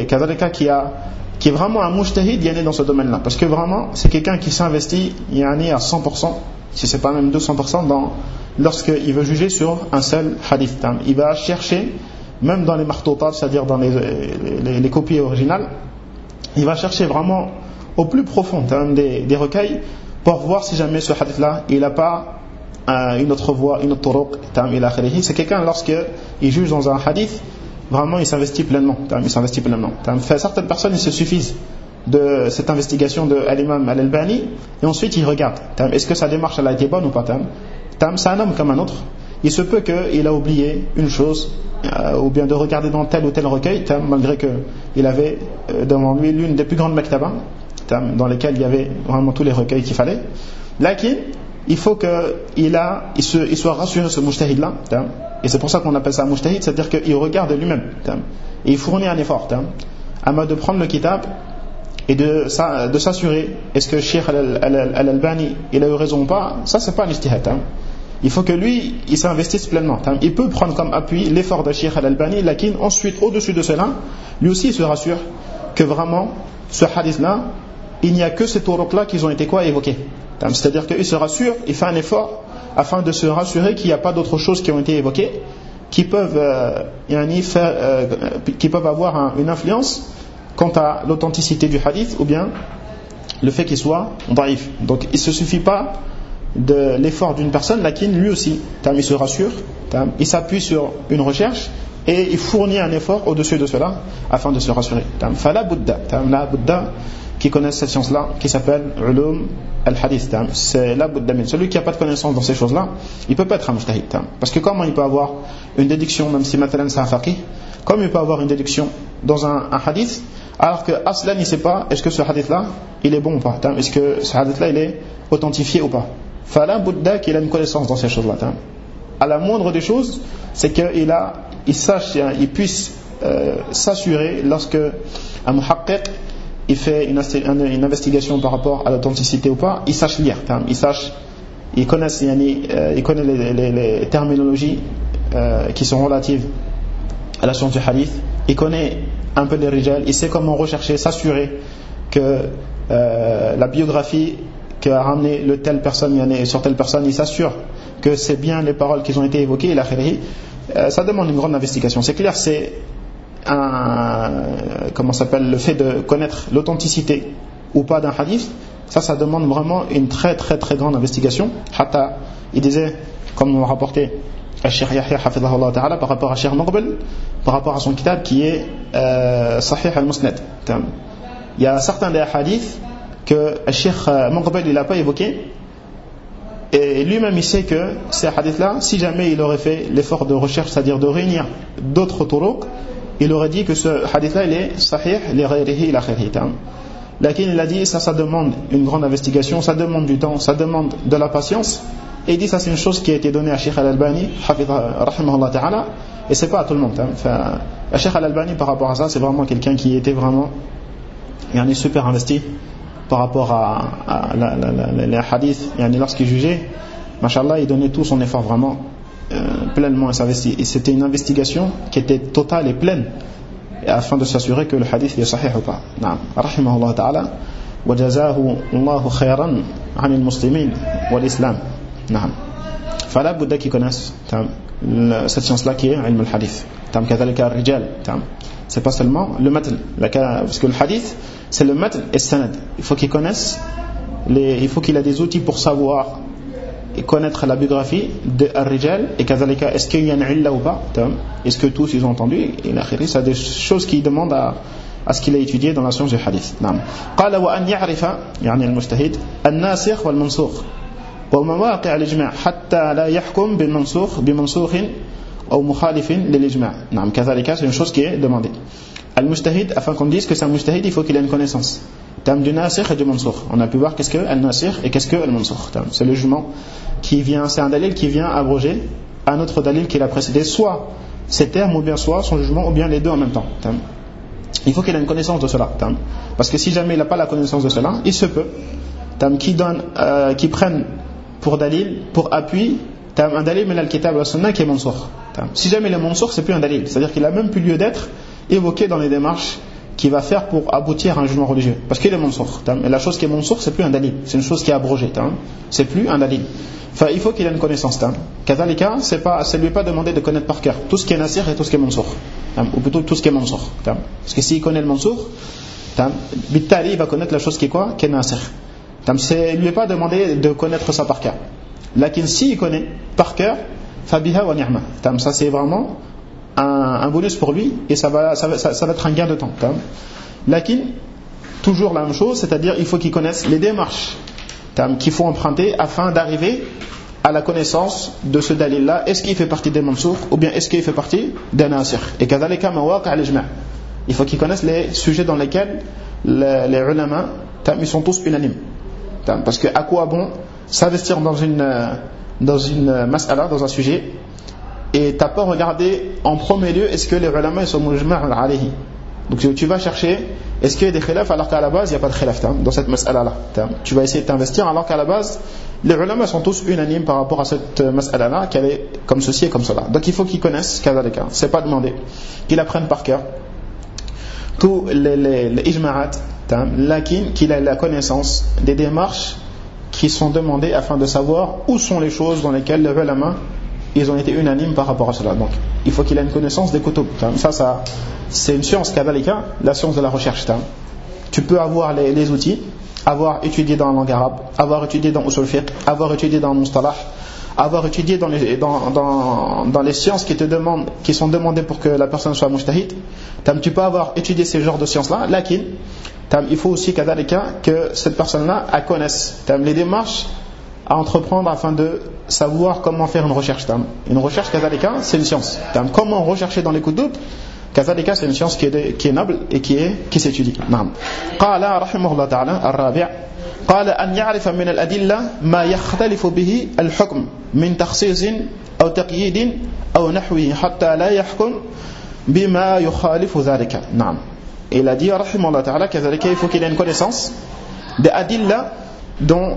est vraiment un mujtahid dans ce domaine-là, parce que vraiment c'est quelqu'un qui s'investit à 100%, si c'est pas même 200%, lorsqu'il veut juger sur un seul hadith. Il va chercher, même dans les martotat, c'est-à-dire dans les copies originales, il va chercher vraiment au plus profond des recueils pour voir si jamais ce hadith-là il n'a pas une autre voie, une autre turuq. C'est quelqu'un, lorsqu'il juge dans un hadith, vraiment il s'investit pleinement. Certaines personnes ils se suffisent de cette investigation de l'imam Al-Albani, et ensuite ils regardent est-ce que sa démarche elle a été bonne ou pas. C'est un homme comme un autre. Il se peut qu'il a oublié une chose, ou bien de regarder dans tel ou tel recueil, malgré qu'il avait devant lui l'une des plus grandes maktabas, dans lesquelles il y avait vraiment tous les recueils qu'il fallait. Lakin, il faut qu'il soit rassuré, ce mujtahid-là, et c'est pour ça qu'on appelle ça mujtahid, c'est-à-dire qu'il regarde lui-même, et il fournit un effort, à mode de prendre le kitab et de s'assurer est-ce que Cheikh Al-Albani il a eu raison ou pas. Ça c'est pas un ijtihad. Il faut que lui il s'investisse pleinement. Il peut prendre comme appui l'effort de Cheikh Al-Albani, lakin ensuite au-dessus de cela lui aussi il se rassure que vraiment ce hadith-là il n'y a que ces turuq-là qui ont été évoqués. C'est-à-dire qu'il se rassure, il fait un effort afin de se rassurer qu'il n'y a pas d'autres choses qui ont été évoquées qui peuvent avoir une influence quant à l'authenticité du hadith ou bien le fait qu'il soit daïf. Donc il ne se suffit pas de l'effort d'une personne, lakin lui aussi il se rassure, il s'appuie sur une recherche et il fournit un effort au-dessus de cela afin de se rassurer. Fala Buddha qui connaissent cette science-là qui s'appelle ulum al-hadith. C'est la Buddha. Celui qui n'a pas de connaissance dans ces choses-là, il ne peut pas être un mujtahid. Parce que comment il peut avoir une déduction, même si maintenant c'est un faqih, comme il peut avoir une déduction dans un hadith alors que aslan il ne sait pas est-ce que ce hadith-là il est bon ou pas, est-ce que ce hadith-là il est authentifié ou pas. Fala Buddha qu'il a une connaissance dans ces choses-là. À la moindre des choses, c'est qu'il puisse s'assurer lorsque un muhaqqiq il fait une investigation par rapport à l'authenticité ou pas, il sache lire, il connaît les terminologies qui sont relatives à la science du hadith, il connaît un peu les rijal, il sait comment rechercher, s'assurer que la biographie qu'a ramené le telle personne sur telle personne, il s'assure que c'est bien les paroles qui ont été évoquées, ça demande une grande investigation. C'est clair, c'est le fait de connaître l'authenticité ou pas d'un hadith, Ça demande vraiment une très très très grande investigation. Hatta, il disait, comme on l'a rapporté Cheikh Yahya hafidhahullah ta'ala par rapport à Cheikh Muqbil, par rapport à son kitab qui est Sahih al-Musnad. Il y a certains des hadiths que Cheikh Muqbil il n'a pas évoqué, et lui-même il sait que ces hadiths-là, si jamais il aurait fait l'effort de recherche, c'est-à-dire de réunir d'autres turuq, il aurait dit que ce hadith-là il est sahih li ghayrihi ila khayrihi. Lakin il a dit ça demande une grande investigation, ça demande du temps, ça demande de la patience. Et il dit ça c'est une chose qui a été donnée à Cheikh Al-Albani rahimahullah ta'ala, et c'est pas à tout le monde. Enfin, Cheikh Al-Albani par rapport à ça, c'est vraiment quelqu'un qui était vraiment super investi par rapport à les hadiths. Lorsqu'il jugeait, mashallah, il donnait tout son effort vraiment pleinement à s'investir, et c'était une investigation qui était totale et pleine afin de s'assurer que le hadith est sahih ou pas. Naam, rahimahullah ta'ala, wa jazahu Allahu khayran 'an al-muslimin wal islam. Naam. Fala budda qu'ils connaissent cette science-là qui est ilm al-hadith. Kadhalika ar-rijal. C'est pas seulement le matn, parce que le hadith c'est le matn et sanad. Il faut qu'ils connaissent il faut qu'il ait des outils pour savoir et connaître la biographie de ar-rijal, et kadhalika est-ce qu'il y a une illa ou pas, est-ce que tous ils ont entendu, et l'akhiri, c'est des choses qui demandent à ce qu'il a étudié dans la science du hadith. قال وأن يعرف يعني المجتهد الناسخ والمنسوخ ومواقع الإجماع حتى لا يحكم بمنسوخ أو مخالف للإجماع. كذلك c'est une chose qui est demandée. Al-Mujtahid, afin qu'on dise que c'est un Mujtahid, il faut qu'il ait une connaissance du Nasikh et du Mansoukh. On a pu voir qu'est-ce que Al-Nasikh et qu'est-ce que Al-Mansoukh. C'est le jugement qui vient, c'est un dalil qui vient abroger un autre dalil qui l'a précédé, soit ses termes ou bien soit son jugement, ou bien les deux en même temps. Il faut qu'il ait une connaissance de cela. Parce que si jamais il n'a pas la connaissance de cela, il se peut qui prennent pour dalil, pour appui, un dalil min al-kitab wa sunnah qui est Mansoukh. Si jamais le Mansoukh, c'est plus un dalil, c'est-à-dire qu'il n'a même plus lieu d'être évoqué dans les démarches qu'il va faire pour aboutir à un jugement religieux, parce qu'il est mansoukh. Et la chose qui est mansoukh, c'est plus un dalil, c'est une chose qui est abrogée, c'est plus un dalil. Enfin, il faut qu'il ait une connaissance. Kadhalika, c'est lui pas demandé de connaître par cœur tout ce qui est nasir et tout ce qui est mansoukh, ou plutôt tout ce qui est mansoukh. Parce que s'il connaît le mansoukh, bittali, il va connaître la chose qui est quoi, qui est nasir. C'est lui pas demandé de connaître ça par cœur. Lakin s'il connaît par cœur, fabiha wa ni'ma. Ça c'est vraiment un bonus pour lui, et ça va être un gain de temps. Lakin, toujours la même chose, c'est-à-dire il faut qu'il connaisse les démarches qu'il faut emprunter afin d'arriver à la connaissance de ce dalil-là. Est-ce qu'il fait partie des mansoukh ou bien est-ce qu'il fait partie des nasikh? Et kadhalika mawaqi' al-ijma'. Il faut qu'il connaisse les sujets dans lesquels les ulama ils sont tous unanimes. Parce que à quoi bon s'investir dans une mas'ala, dans un sujet, et t'as pas regardé en premier lieu est-ce que les ulama sont mujma' alayhi. Donc tu vas chercher est-ce qu'il y a des khilaf alors qu'à la base il n'y a pas de khilaf dans cette mas'ala là. Tu vas essayer de t'investir alors qu'à la base les ulama sont tous unanimes par rapport à cette mas'ala là, qu'elle est comme ceci et comme cela. Donc il faut qu'ils connaissent kadhalika, c'est pas demandé qu'ils apprennent par cœur tous les ijma'at, lakin qu'il ait la connaissance des démarches qui sont demandées afin de savoir où sont les choses dans lesquelles les ulama ils ont été unanimes par rapport à cela. Donc il faut qu'il ait une connaissance des kutub. Ça c'est une science kadhalika, la science de la recherche. Tu peux avoir les outils, avoir étudié dans la langue arabe, avoir étudié dans usul fiqh, avoir étudié dans mustalah, avoir étudié dans les sciences qui sont demandées pour que la personne soit mujtahid. Tu peux avoir étudié ces genres de sciences là, lakin il faut aussi kadhalika que cette personne là connaisse les démarches à entreprendre afin de savoir comment faire une recherche. Une recherche kadhalika, c'est une science. Comment rechercher dans les kutub, kadhalika, c'est une science qui est noble et qui s'étudie. قال رحمه الله تعالى الرابع قال أن يعرف من الأدلة ما يختلف به الحكم من تخصيص أو تقييد أو نحوه حتى لا يحكم بما يخالف ذلك. نعم. Et il a dit رحمه الله تعالى كذلك il faut qu'il ait une connaissance des adilla dont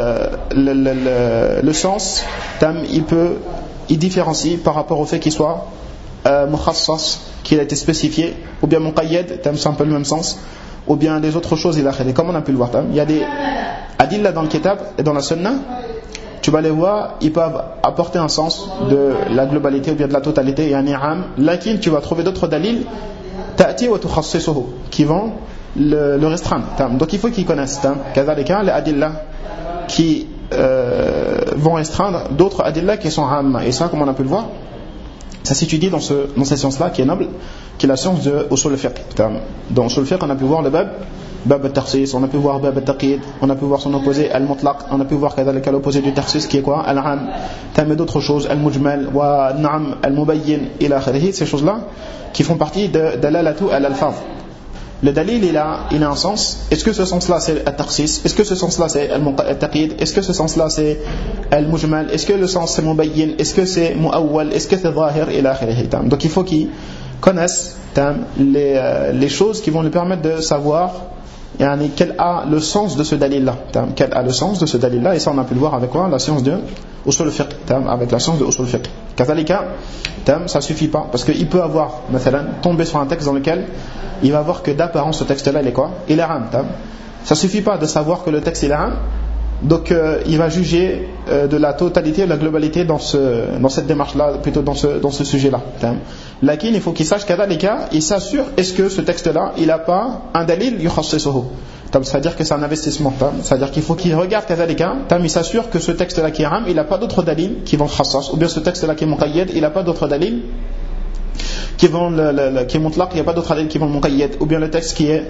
le sens il différencie par rapport au fait qu'il soit mukhassas, qu'il a été spécifié, ou bien muqayyad, c'est un peu le même sens, ou bien des autres choses il a fait. Comme on a pu le voir, il y a des adilla dans le kitab et dans la sunnah, tu vas les voir, ils peuvent apporter un sens de la globalité ou bien de la totalité, et un ni'am, lakin tu vas trouver d'autres dalil ta'ti wa tukhassisuhu, qui vont le restreindre. Donc il faut qu'ils connaissent كذلك les adillah qui vont restreindre d'autres adillah qui sont amma. Et ça, comme on a pu le voir, ça s'étudie dans cette science-là qui est noble, qui est la science de usul al-fiqh. Dans usul al-fiqh, on a pu voir le bab al-takhsis, on a pu voir bab al-taqid, on a pu voir son opposé al-mutlaq, on a pu voir l'opposé du takhsis qui est quoi, al-am, et d'autres choses, al-mujmal, wa na'am, al-mubayyin, ila akhirih, ces choses-là qui font partie de dalalatu al-alfaz. Le dalil, il a un sens. Est-ce que ce sens-là c'est al-takhsis? Est-ce que ce sens-là c'est al-taqid? Est-ce que ce sens-là c'est al-mujmal? Est-ce que le sens c'est mubayyin? Est-ce que c'est muawwal? Est-ce que c'est zahir? Ila akhirih. Donc il faut qu'ils connaissent les choses qui vont lui permettre de savoir quel a le sens de ce dalil-là. Quel a le sens de ce dalil-là? Et ça on a pu le voir avec quoi? La science de usul al-fiqh. Avec la science de usul al-fiqh. Kazalika, ça suffit pas. Parce qu'il peut avoir, tomber sur un texte dans lequel il va voir que d'apparence ce texte-là il est quoi? Il est am. Ça suffit pas de savoir que le texte il est am. Donc il va juger de la totalité, de la globalité dans cette démarche-là, plutôt dans ce sujet-là. Lakin, il faut qu'il sache qu'à les cas, il s'assure est-ce que ce texte-là, il n'a pas un dalil yukhassisuhu. C'est-à-dire que c'est un investissement. C'est-à-dire qu'il faut qu'il regarde qu'à les cas, il s'assure que ce texte-là qui est am, il n'a pas d'autres dalil qui vont khassas, ou bien ce texte-là qui est muqayyad, il n'a pas d'autres dalil qui est mutlaq, il n'y a pas d'autres dalil qui vont muqayyad, ou bien le texte qui est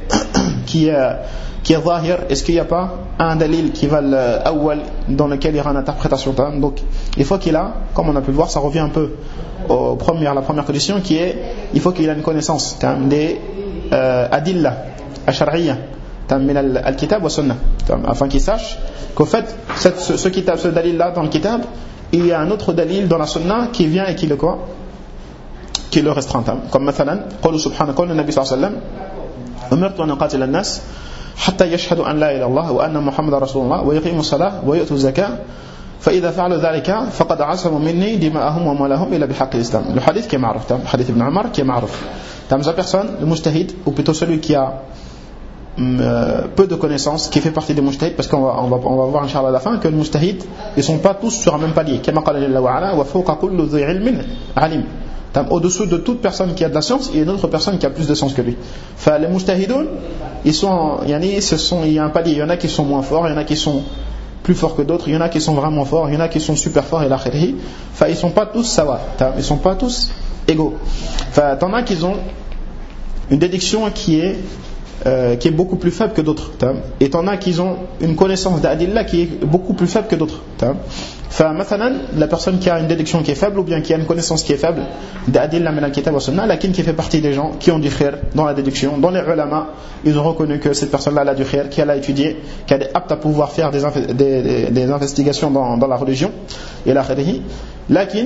zahir, est-ce qu'il n'y a pas un dalil qui va l'awwal dans lequel il y aura une interprétation. Donc il faut qu'il a, comme on a pu le voir, ça revient un peu à la première condition qui est, il faut qu'il ait une connaissance des adillah ash-shar'iyya min al-kitab wa sunnah, afin qu'il sache qu'au fait ce dalil là dans le kitab, il y a un autre dalil dans la sunnah qui vient et qui le restreint. Comme مثلا قول سبحانه قول النبي صلى الله عليه وسلم أمرت أن أقاتل الناس حتى يشهدوا أن لا إله إلا الله وأن محمد رسول الله ويقيموا الصلاة ويؤتوا الزكاة فإذا فعلوا ذلك فقد عصموا مني دماءهم وأموالهم إلا بحق الإسلام. Le hadith qui est معروف, hadith ibn Umar qui est معروف. La personne, le mujtahid, ou plutôt celui qui a peu de connaissances, qui fait partie des mujtahid, parce qu'on va voir inchallah à la fin que les mujtahid, ils sont pas tous sur un même palier. كما قال جل وعلا وفوق كل ذي علم عليم. Au-dessous de toute personne qui a de la science, il y a une autre personne qui a plus de sens que lui. Les mujtahidoun, il y a un palier. Il y en a qui sont moins forts, il y en a qui sont plus forts que d'autres, il y en a qui sont vraiment forts, il y en a qui sont super forts, et l'akhirih. Ils ne sont pas tous sawa, ils ne sont pas tous égaux. T'en as qui ont une déduction qui est beaucoup plus faible que d'autres. Et t'en as qui ont une connaissance d'adillah qui est beaucoup plus faible que d'autres. La personne qui a une déduction qui est faible, ou bien qui a une connaissance qui est faible d'adillah min al-kitab wa sunnah, lakin qui fait partie des gens qui ont du khair dans la déduction, dans les ulama, ils ont reconnu que cette personne-là elle a du khair, qu'elle a étudié, qu'elle est apte à pouvoir faire des investigations dans la religion et la kharihi. Lakin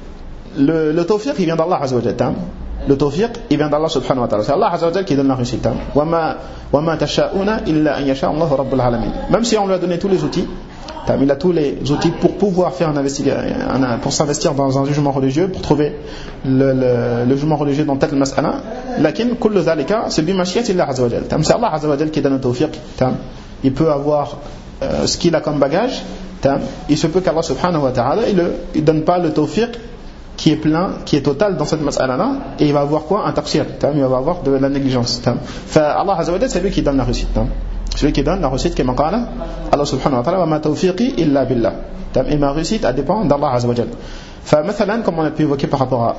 le tawfiq il vient d'Allah azza wa jalla. Le tawfiq il vient d'Allah subhanahu wa ta'ala. C'est Allah azza wa jalla qui donne la réussite. Wa ma tasha'una illa an yasha Allah rabbul alamin. Même si on lui a donné tous les outils, il a tous les outils pour pouvoir faire pour s'investir dans un jugement religieux, pour trouver le jugement religieux dans telle mas'ala. Lakin kullu dhalika c'est bi mashiyati Allah azza wa jalla. C'est Allah azza wa jalla qui donne le tawfiq. Il peut avoir ce qu'il a comme bagage. Il se peut qu'Allah subhanahu wa ta'ala il donne pas le tawfiq qui est plein, qui est total dans cette mas'ala-là, et il va avoir quoi? Un taqsir, il va avoir de la négligence. Allah azza wa jalla c'est lui qui donne la réussite. Celui qui donne la réussite, comme qala Allah subhanahu wa ta'ala wa ma tawfiqi illa billah. Et ma réussite elle dépend d'Allah azza wa jalla. مثلا comme on a pu évoquer par rapport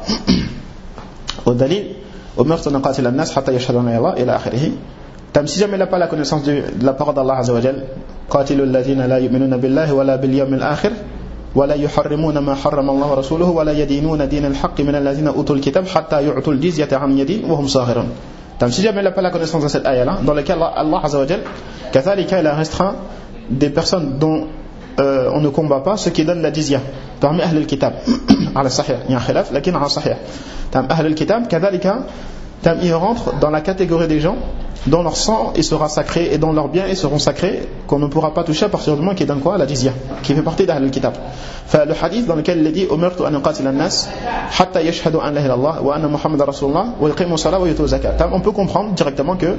au dalil umirtu an uqatila an-nas hatta yashhadu an la ilaha illa akhirih. Si jamais il n'a pas la connaissance de la parole d'Allah azza wa jalla, qatilul ladhina la yu'minuna billahi wala bil yawmil akhir ولا يحرمون ما حرم الله ورسوله ولا يدينون دين الحق من الذين أوتوا الكتاب حتى يعطوا الجزية عن يد وهم صاغرون. Si jamais il n'a pas la connaissance de cette ayah-là, dans laquelle Allah Azza wa Jal, كذلك il a restreint des personnes dont on ne combat pas, ceux qui donnent la jizya parmi أهل الكتاب على الصحيح, il y a un khilaf, لكن على الصحيح. أهل الكتاب كذلك ils rentrent dans la catégorie des gens dont leur sang il sera sacré et dont leurs biens ils seront sacrés, qu'on ne pourra pas toucher à partir du moment qu'ils donnent quoi? La jizya, qui fait partie d'Ahl al-Kitab. Le hadith dans lequel il est dit umirtu an uqatila an-nas hatta yashhadu an la ilaha illallah wa anna muhammadar rasulullah wa yuqimu as-salata wa yutu az-zakata. On peut comprendre directement que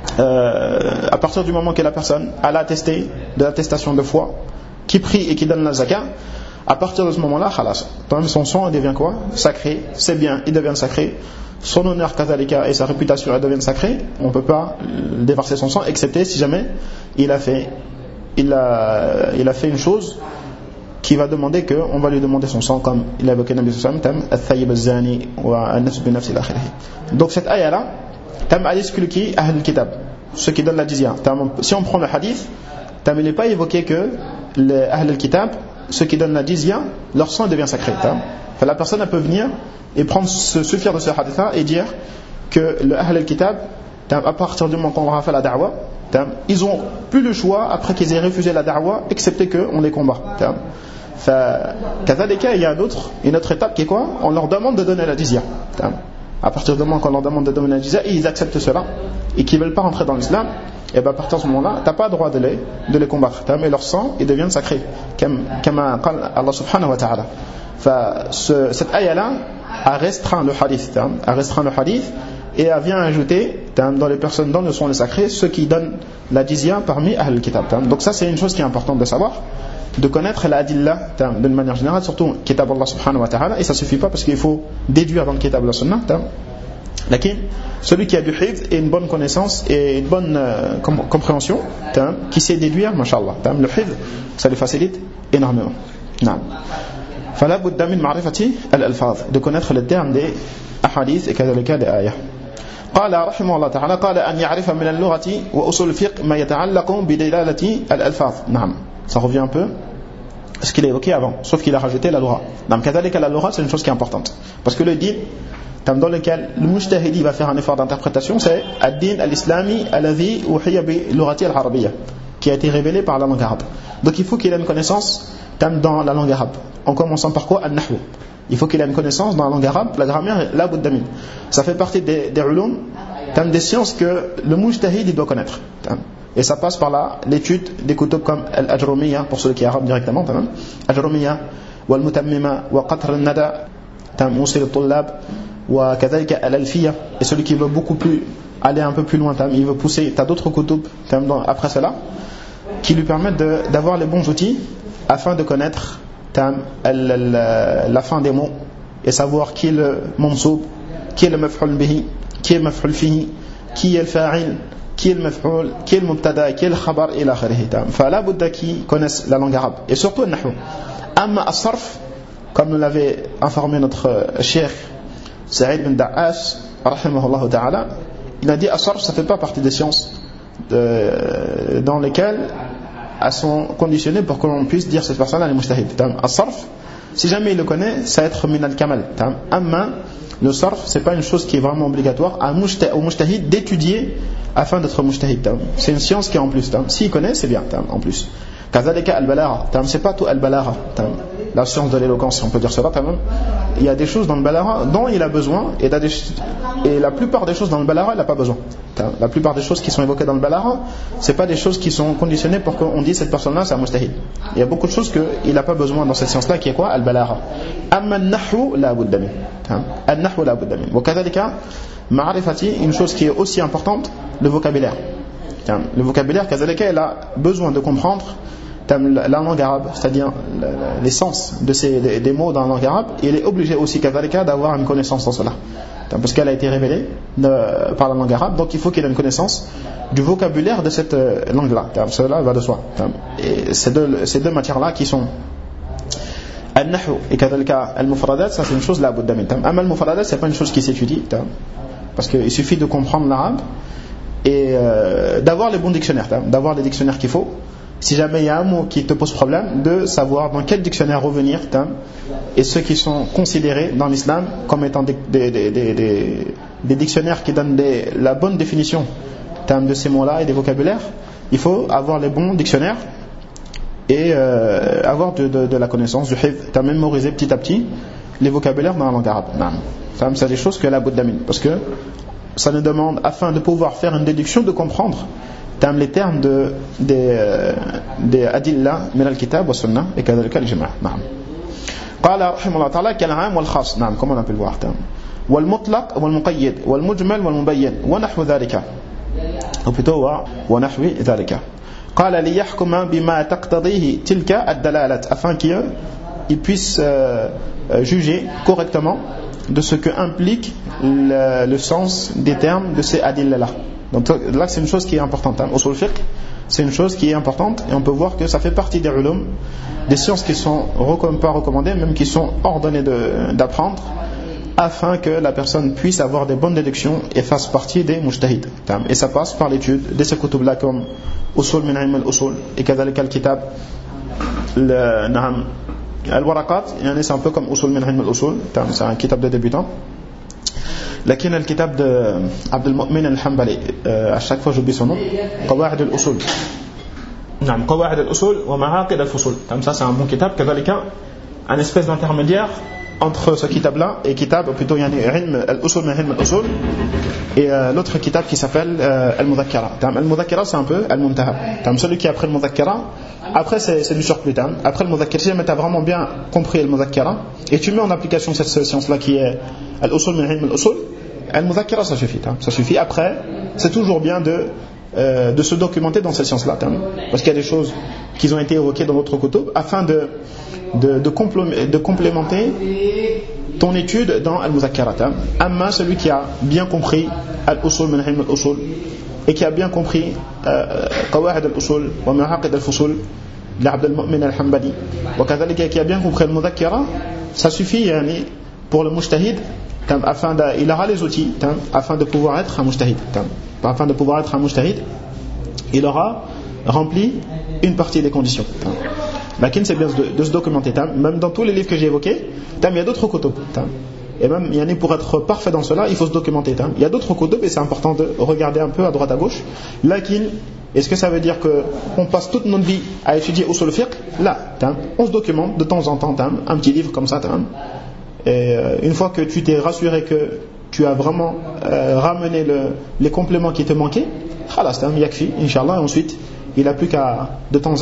à partir du moment que la personne a attesté de l'attestation de foi, qui prie et qui donne la zakat, à partir de ce moment-là, khalas, son sang devient quoi? Sacré, c'est bien, il devient sacré. son honneur kazalika et sa réputation deviennent sacrées, on ne peut pas déverser son sang, excepté si jamais il a fait une chose qui va demander qu'on va lui demander son sang, comme il a évoqué Nabi sallallahu alayhi wa sallam, al-zani wa an-nafs bi-nafs ila akhirih. Donc cette ayah là, elle exclut qui? Ahl al-kitab, ceux qui donnent la jizya. Si on prend le hadith, il n'est pas évoqué que les Ahl al-kitab, ceux qui donnent la jizya, leur sang devient sacré. La personne elle peut venir et se suffire de ce hadith là et dire que le Ahl al-kitab, à partir du moment qu'on leur a fait la da'wa, ils ont plus le choix après qu'ils aient refusé la da'wa, excepté qu'on les combat. Il y a une autre étape qui est quoi? On leur demande de donner la jizya. À partir du moment qu'on leur demande de donner la jizya et ils acceptent cela et qu'ils ne veulent pas rentrer dans l'islam, et à partir de ce moment-là, tu n'as pas le droit de les combattre. Et leur sang, ils deviennent sacrés. Comme Allah subhanahu wa ta'ala. Cette ayah-là a restreint le hadith. Et elle vient ajouter dans les personnes dont le sang est sacré, ceux qui donnent la jizya parmi Ahl al-Kitab. Donc ça c'est une chose qui est importante de savoir, de connaître la adilla d'une manière générale, surtout Kitab Allah subhanahu wa ta'ala, et ça suffit pas parce qu'il faut déduire dans le Kitab la Sunnah. Lakin, celui qui a du hifz et une bonne connaissance et une bonne compréhension, qui sait déduire, mashallah, le hifz, ça lui facilite énormément. فلا بد من معرفة الألفاظ, de connaître les termes des ahadith et كذلك des ayahs. قال رحمه الله تعالى قال أن يعرف من اللغة وأصول الفقه ما يتعلق بدلالة الألفاظ. نعم, ça revient un peu à ce qu'il a évoqué avant, sauf qu'il a rajouté la lugha. كذلك la lugha, c'est une chose qui est importante, parce que le din dans lequel le mujtahidi va faire un effort d'interprétation, c'est ad-din al-islami alladhi uhiya bi lughati al-arabiyya, qui a été révélé par la langue arabe. Donc il faut qu'il ait une connaissance dans la langue arabe, en commençant par quoi? Al-nahwu. Il faut qu'il ait une connaissance dans la langue arabe, la grammaire, la buddamin. Ça fait partie des ulum, des sciences que le mujtahid il doit connaître. Et ça passe par l'étude des kutub comme al-ajrumiyya, pour ceux qui sont arabes directement, al-ajrumiyya, wal-mutammima, wa qatr al-nada, musil al-tullab, wa kadhalika al-alfiyya. Et celui qui veut aller un peu plus loin, il veut pousser, t'as d'autres kutub après cela, qui lui permettent d'avoir les bons outils afin de connaître la fin des mots et savoir qui est le mansoub, qui est le maf'ul bihi, qui est le maf'ul fihi, qui est le fa'il, qui est le maf'ul, qui est le mubtada, qui est le khabar et l'akhirih. Fala budda qui connaissent la langue arabe et surtout le nahwu. Amma as-sarf, comme nous l'avait informé notre cheikh Saïd bin Da'ash rahimahullah ta'ala, il a dit as-sarf ça fait pas partie des sciences dans lesquelles elles sont conditionnées pour que l'on puisse dire cette personne elle est mujtahid. As-sarf, si jamais il le connaît, ça va être min al-kamal. Amma le sarf, c'est pas une chose qui est vraiment obligatoire au mujtahid d'étudier afin d'être mujtahid. C'est une science qui est en plus. S'il connaît, c'est bien en plus. Kazalika al-balagha, c'est pas tout al-balagha, la science de l'éloquence, si on peut dire cela. Il y a des choses dans le balagha dont il a besoin, et la plupart des choses dans le balagha, il n'a pas besoin. La plupart des choses qui sont évoquées dans le balagha, c'est pas des choses qui sont conditionnées pour qu'on dise cette personne-là, c'est un mujtahid. Il y a beaucoup de choses qu'il n'a pas besoin dans cette science-là, qui est quoi? Al-balagha. Amma al-nahwu la budda min. Al-nahwu la budda min. Wa kadhalika ma'rifati, une chose qui est aussi importante, le vocabulaire. Le vocabulaire, kazalika, il a besoin de comprendre la langue arabe, c'est-à-dire l'essence des mots dans la langue arabe, et il est obligé aussi kazalika d'avoir une connaissance dans cela, parce qu'elle a été révélée par la langue arabe, donc il faut qu'il ait une connaissance du vocabulaire de cette langue-là. Cela va de soi. Et ces deux matières-là qui sont al-nahwu et kazalika al-mufradat, ça c'est une chose la budda min. Amma al-mufradat, c'est pas une chose qui s'étudie, parce qu'il suffit de comprendre l'arabe et d'avoir les bons dictionnaires, d'avoir les dictionnaires qu'il faut. Si jamais il y a un mot qui te pose problème, de savoir dans quel dictionnaire revenir, et ceux qui sont considérés dans l'islam comme étant des dictionnaires qui donnent la bonne définition de ces mots-là et des vocabulaires, il faut avoir les bons dictionnaires et avoir de la connaissance, du hifz, mémoriser petit à petit les vocabulaires dans la langue arabe. C'est des choses que la budda min, parce que ça nous demande, afin de pouvoir faire une déduction, de comprendre les termes des adilla min al-kitab wa sunnah et kadhalika al-jama'. قال رحمه الله تعالى كالعام والخاص, comme on a pu le voir, والمطلق والمقيد والمجمل والمبين ونحو ذلك, ou plutôt ونحو ذلك. قال ليحكم بما تقتضيه تلك الدلالات, afin qu'il puisse juger correctement de ce que implique le sens des termes de ces adilla-là. Donc là c'est une chose qui est importante, hein. Usul fiqh, c'est une chose qui est importante, et on peut voir que ça fait partie des ulum, des sciences qui sont pas recommandées, même qui sont ordonnées d'apprendre, afin que la personne puisse avoir des bonnes déductions et fasse partie des mujtahid. Et ça passe par l'étude de ces kutub-là comme Usul min ilm al-usul, et kadhalika al-kitab al-waraqat, c'est un peu comme Usul min ilm al-usul, c'est un kitab de débutant. لكن الكتاب de عبد المؤمن الحنبلي à chaque fois j'oublie son nom, قواعد الأصول. نعم قواعد الأصول ومعاقد الفصول. Ça c'est un bon kitab, كذلك un espèce d'intermédiaire entre ce kitab là et kitab plutôt يعني علم الأصول من علم الأصول et l'autre kitab qui s'appelle al-Mudhakkara. Al-Mudhakkara c'est un peu al-Muntaha. Celui qui après al-Mudhakkara, après c'est du surplus. Après al-Mudhakkara, si jamais tu as vraiment bien compris al-Mudhakkara et tu mets en application cette science là qui est al-Usul min ilm al-Usul, al-Mudhakkara ça suffit. Ça suffit. Après c'est toujours bien de se documenter dans cette science là, parce qu'il y a des choses qui ont été évoquées dans d'autres kutub afin de complémenter ton étude dans al-Mudhakkara. Amma celui qui a bien compris al-Usul min ilm al-Usul et qui a bien compris Qawaid al-Usul wa Ma'aqid al-Fusul d'Abd al-Mu'min al-Hanbali, wa kadhalika qui a bien compris al-Mudhakkara, ça suffit pour le mujtahid, il aura les outils afin de pouvoir être un mujtahid. Afin de pouvoir être un mujtahid, il aura rempli une partie des conditions. Lakin c'est bien de se documenter. Même dans tous les livres que j'ai évoqués, il y a d'autres kutub. Et même pour être parfait dans cela, il faut se documenter. Il y a d'autres kutub et c'est important de regarder un peu à droite à gauche. Lakin, est-ce que ça veut dire qu'on passe toute notre vie à étudier usul fiqh? Là, on se documente de temps en temps, un petit livre comme ça. Et une fois que tu t'es rassuré que tu as vraiment ramené les compléments qui te manquaient, khalas, yakfi, Inch'Allah, et ensuite il n'a plus qu'à de temps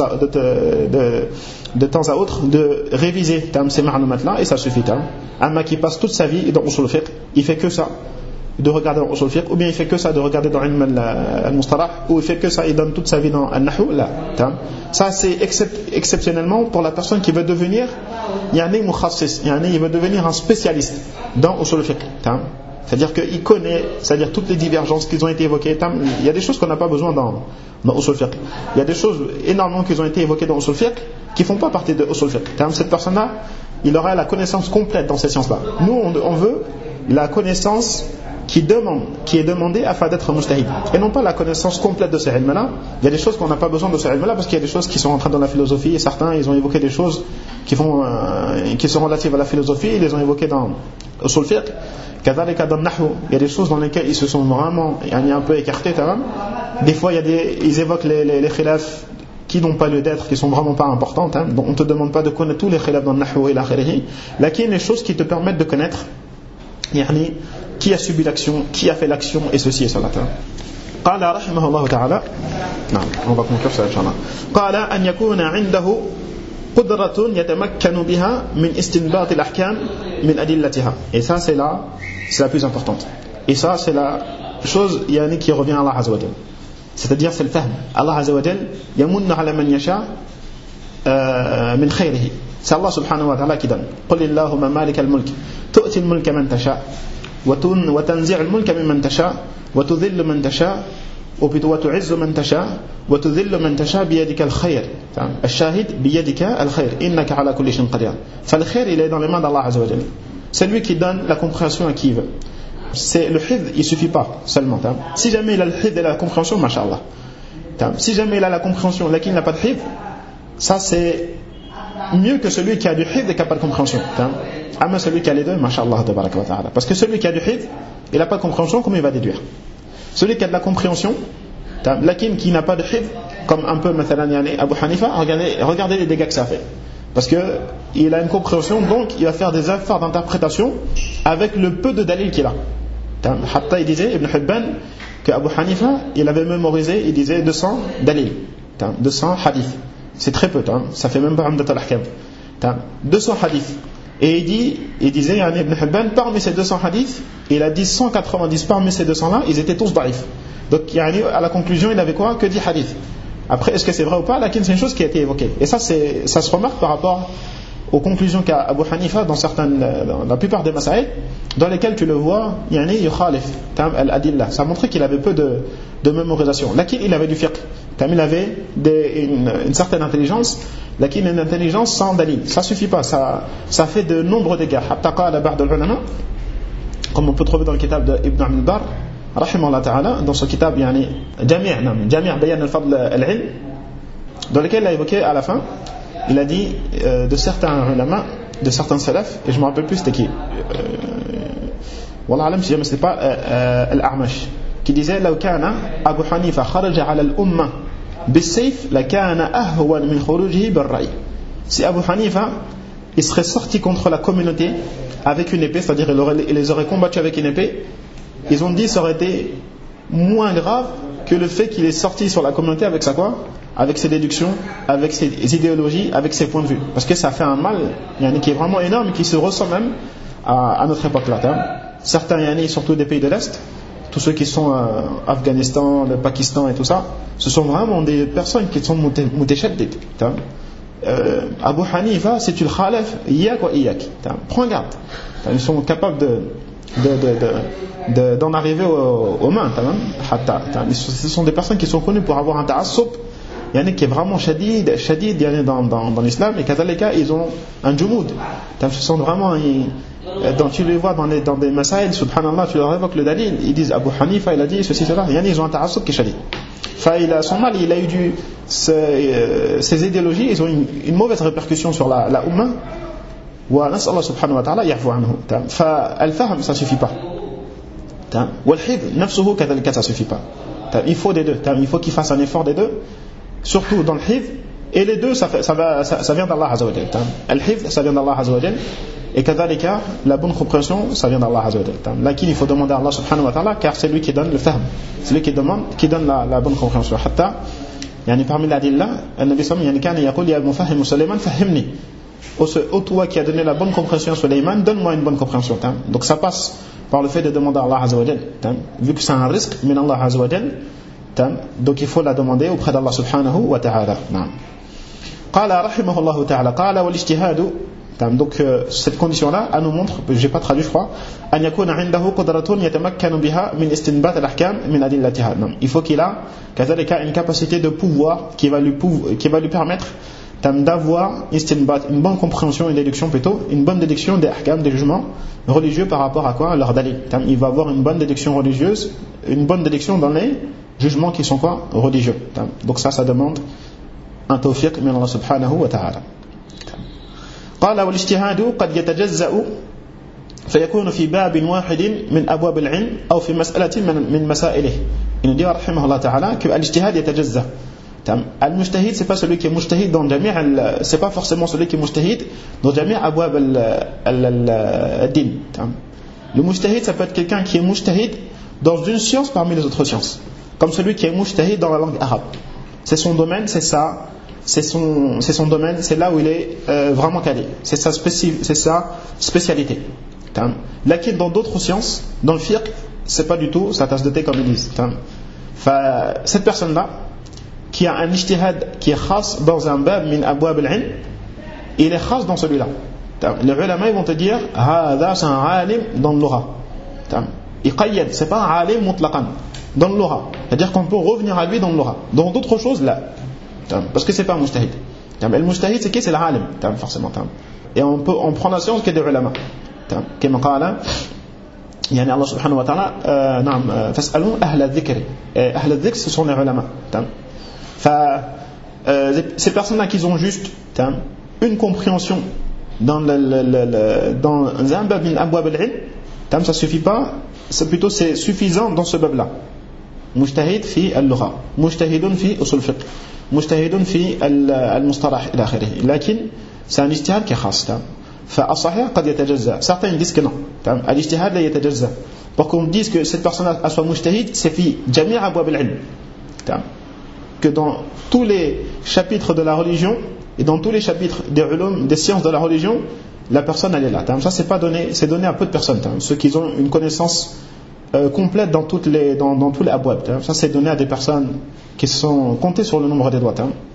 à autre de réviser ces ma'lumat là et ça suffit. Amma qui passe toute sa vie dans usul fiqh, il fait que ça de regarder dans usul fiqh, ou bien il fait que ça de regarder dans ilm al-mustalah, ou il fait que ça, il donne toute sa vie dans al-nahw, là. Ça c'est exceptionnellement pour la personne qui veut devenir mukhassis, il veut devenir un spécialiste dans usul fiqh. C'est-à-dire qu'il connaît, c'est-à-dire toutes les divergences qui ont été évoquées. Il y a des choses qu'on n'a pas besoin dans usul fiqh. Il y a des choses énormément qui ont été évoquées dans usul fiqh qui font pas partie de usul fiqh. Cette personne-là, il aura la connaissance complète dans cette science-là. Nous, on veut la connaissance qui est demandée afin d'être mujtahid, et non pas la connaissance complète de ce ilm-là. Il y a des choses qu'on n'a pas besoin de ce ilm-là parce qu'il y a des choses qui sont entrées dans la philosophie, et certains ils ont évoqué des choses qui sont relatives à la philosophie, ils les ont évoquées dans usul fiqh. Kadhalika dans nahw, il y a des choses dans lesquelles ils se sont vraiment un peu écartés. Des fois ils évoquent les khilaf qui n'ont pas lieu d'être, qui sont vraiment pas importantes. Donc on ne te demande pas de connaître tous les khilaf dans nahw et l'akhirihi. Là qui est les choses qui te permettent de connaître qui a subi l'action, qui a fait l'action, et ceci et cela. قال رحمه الله تعالى, نعم on va conclure ça inchallah. قال أن يكون عنده قدرة يتمكن بها من استنباط الأحكام من أدلتها. Et ça c'est la plus importante. Et ça c'est la chose qui revient à Allah Azza wa Jal. C'est-à-dire c'est le fahm. Allah Azza wa Jal يمن على من يشاء من خيره. C'est Allah subhanahu wa ta'ala qui donne. قل اللهم مالك الملك تؤتي الملك من تشاء وتنزع الملك ممن تشاء وتذل من تشاء وتعز من تشاء وتذل من تشاء بيدك الخير. الشاهد بيدك الخير إنك على كل شيء قدير. فالخير il est dans les mains d'Allah Azza wa Jalla. C'est lui qui donne la compréhension à qui il veut. C'est le hifz, il suffit pas seulement. Si jamais il a le hifz et la compréhension, mashallah. Si jamais il a la compréhension là qu'il n'a pas de hifz, ça c'est mieux que celui qui a du hifz et qui n'a pas de compréhension. Amma celui qui a les deux, mashallah tabaraka wa ta'ala. Parce que celui qui a du hifz, il n'a pas de compréhension, comment il va déduire? Celui qui a de la compréhension, lakin qui n'a pas de hifz, comme un peu Abu Hanifa, regardez les dégâts que ça fait. Parce qu'il a une compréhension, donc il va faire des efforts d'interprétation avec le peu de dalil qu'il a. Hatta il disait, Ibn Hibban, que Abu Hanifa, il avait mémorisé, il disait 200 dalil, 200 hadiths. C'est très peu, ça fait même pas Umdat al-Ahkam. 200 hadiths. Et il disait, Ibn Hibban, parmi ces 200 hadiths, il a dit 190 parmi ces 200 là, ils étaient tous daïf. Donc à la conclusion, il avait quoi? Que 10 hadiths. Après, est-ce que c'est vrai ou pas? Là, c'est une chose qui a été évoquée. Et ça se remarque par rapport aux conclusions qu'a Abu Hanifa dans la plupart des masaïl, dans lesquels tu le vois, yani yukhalif al-adillah. Ça montrait qu'il avait peu de mémorisation. Lakin il avait du fiqh. Il avait une certaine intelligence. Lakin une intelligence sans dalil. Ça suffit pas. Ça fait de nombreux dégâts. Hatta qala ba'd al-ulama, comme on peut trouver dans le kitab de Ibn Abd al-Barr, rahimahullah ta'ala, dans son kitab yani Jami' Bayan al-Fadl al-Ilm, dans lequel il a évoqué à la fin, il a dit de certains ulama, de certains salafs, et je ne me rappelle plus c'était qui, wallah alam si jamais c'était pas al-A'mash, qui disait law kana Abu Hanifa kharaja ala al-umma bis-sayf la kana ahwan min khurujihi bil-ra'y. Si Abu Hanifa il serait sorti contre la communauté avec une épée, c'est-à-dire il les aurait combattus avec une épée, ils ont dit ça aurait été moins grave que le fait qu'il est sorti sur la communauté avec sa quoi, avec ses déductions, avec ses idéologies, avec ses points de vue, parce que ça fait un mal qui est vraiment énorme et qui se ressent même à notre époque là. Certains surtout des pays de l'Est, tous ceux qui sont Afghanistan, le Pakistan et tout ça, ce sont vraiment des personnes qui sont muteshaddid. Abu Hanifa, si tu le khalif, iyak wa iyak, prends garde. Ils sont capables d'en arriver aux mains. Ce sont des personnes qui sont connues pour avoir un ta'assub qui est vraiment shadid dans l'islam, et kadhalika ils ont un jumud. Ce sont vraiment, tu les vois dans des masaïl, subhanallah, tu leur évoques le dalil, ils disent Abu Hanifa il a dit ceci, cela, ils ont un ta'assub qui est shadid. Son mal, il a eu ces idéologies, ils ont une mauvaise répercussion sur la umma. ونسأل الله سبحانه وتعالى يعفو عنه. فالفهم ça suffit pas. والحفظ نفسه كذلك ça suffit pas. Il faut des deux. Il faut qu'il fasse un effort des deux, surtout dans le hifz. Et les deux ça vient d'Allah Azza wa Jal. Al-hifz ça vient d'Allah Azza wa Jal, et kadhalika la bonne compréhension ça vient d'Allah Azza wa Jal. Lakin il faut demander à Allah subhanahu wa ta'ala, car c'est lui qui donne le fahm, c'est lui qui donne la bonne compréhension. Hatta parmi l'adillah, An-Nabi sallallahu alayhi wa sallam يقول يا مفهم سليمان فهمني. Ô toi qui a donné la bonne compréhension à Sulayman, donne-moi une bonne compréhension. Donc ça passe par le fait de demander à Allah Azza wa Jal. Vu que c'est un risque, min Allah Azza wa Jal, donc il faut la demander auprès d'Allah subhanahu wa ta'ala. قال رحمه الله تعالى قال والاجتهاد. Donc cette condition-là, elle nous montre, je n'ai pas traduit je crois, أن يكون عنده قدرة يتمكن بها من استنباط الأحكام من أدلتها. Il faut qu'il a كذلك une capacité de pouvoir qui va lui permettre d'avoir une bonne compréhension, une déduction plutôt, une bonne déduction des ahkam, des jugements religieux par rapport à quoi, leur dalil. Il va avoir une bonne déduction religieuse, une bonne déduction dans les jugements qui sont quoi, religieux. Donc ça demande un tawfiq min Allah subhanahu wa ta'ala. قال والاجتهاد قد يتجزأ فيكون في باب واحد من أبواب العلم أو في مسألة من مسائله. Il nous dit رحمه الله تعالى que الاجتهاد يتجزأ. Al-Mujtahid, c'est pas celui qui est Mujtahid dans Jami' c'est pas forcément celui qui est Mujtahid dans Jami' Abwab al-Din. Le Mujtahid, ça peut être quelqu'un qui est Mujtahid dans une science parmi les autres sciences, comme celui qui est Mujtahid dans la langue arabe. C'est son domaine, c'est son domaine, c'est là où il est vraiment calé, c'est sa spécialité. Lakin dans d'autres sciences, dans le fiqh, c'est pas du tout sa tasse de thé comme ils disent. Cette personne-là qui a un ijtihad qui est khas dans un bab min abwab al-ilm, il est khas dans celui-là. Les ulama ils vont te dire هذا c'est un alim dans le lugha. Iqayyad, c'est pas un alim mutlaqan dans le lugha, c'est-à-dire qu'on peut revenir à lui dans le lugha. Dans d'autres choses là, parce que c'est pas un mujtahid. Le mujtahid c'est qui? C'est l'alim forcément. Et on prend la science qui est des ulama. كما قال يعني الله سبحانه وتعالى نعم فاسألوا أهل الذكر. أهل الذكر ce sont les ulama. Ces personnes-là qui ont juste une compréhension dans un bab min abwab al-ilm, ça suffit pas, c'est suffisant dans ce bab-là. Mujtahid fi al-lugha, mujtahidun fi usul fiqh, mujtahidun fi al-mustalah ila akhirih. Lakin c'est un ijtihad qui est khas. فالصحيح قد يتجزأ. Certains disent que non. Al-ijtihad la yatajazza. Pour qu'on dise que cette personne-là soit mujtahid, c'est fi jami' abwab al-ilm. Que dans tous les chapitres de la religion et dans tous les chapitres des ulum, des sciences de la religion, la personne elle est là. Ça c'est pas donné, c'est donné à peu de personnes. Ceux qui ont une connaissance complète dans tous les abwab. Ça c'est donné à des personnes qui sont comptées sur le nombre des doigts.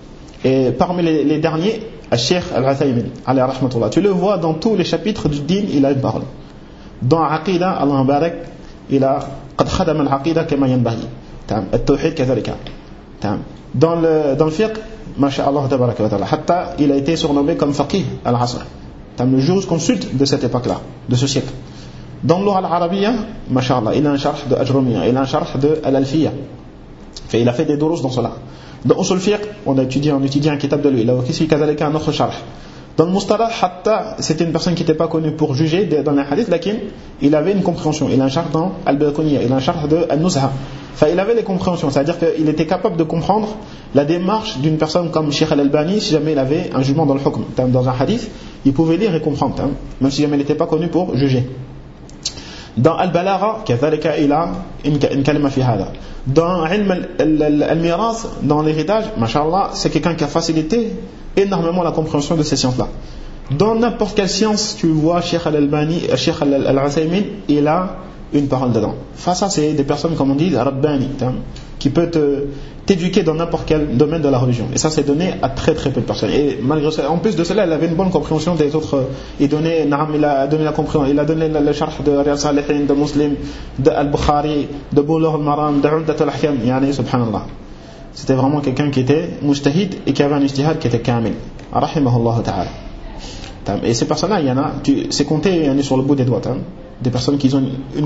Et parmi les derniers, Cheikh Al-Uthaymin, alayhi rahmatullah, tu le vois dans tous les chapitres du din, il a une parole. Dans Aqida, Allah barak, il a قد خدم العقيدة كما ينبغي. التوحيد كذلك. Dans le fiqh, masha'Allah tabaraka wa ta'ala, hatta il a été surnommé comme faqih al-asr. Le jurisconsulte de cette époque-là, de ce siècle. Dans l'Oura al-Arabiyya, masha'Allah, il a un sharh de Ajrumiyya, il a un sharh de Al-Alfiyya. Il a fait des durus dans cela. Dans Usul Fiqh, on étudie un kitab de lui, il a aussi un autre sharh. Dans le Mustalah, hatta, c'était une personne qui n'était pas connue pour juger dans les hadiths, lakin il avait une compréhension. Il a un sharh dans Al-Baquniyya, il a un sharh de Al-Nuzha. Il avait les compréhensions, c'est-à-dire qu'il était capable de comprendre la démarche d'une personne comme Cheikh Al-Albani, si jamais il avait un jugement dans le hukm, dans un hadith, il pouvait lire et comprendre, même si jamais il n'était pas connu pour juger. Dans Al-Balagha, il a une kalima fi hada. Dans Ilm al-Miras, dans l'héritage, masha'Allah, c'est quelqu'un qui a facilité énormément la compréhension de ces sciences-là. Dans n'importe quelle science, tu vois Cheikh Al-Albani, Cheikh Al-Uthaymin, il a une parole dedans. Ça, c'est des personnes, comme on dit, Rabbani, qui peut t'éduquer dans n'importe quel domaine de la religion. Et ça, c'est donné à très très peu de personnes. Et malgré ça, en plus de cela, il avait une bonne compréhension des autres. Il a donné la compréhension. Il a donné le sharh de Riyad Salihin, de Muslim, de Al-Bukhari, de Bulugh al-Maram, de Umdat al-Ahkam. Yani, subhanallah. C'était vraiment quelqu'un qui était mujtahid et qui avait un ijtihad qui était kamil. Rahimahullah ta'ala. Et ces personnes-là, il y en a, c'est compté sur le bout des doigts. Des personnes qui ont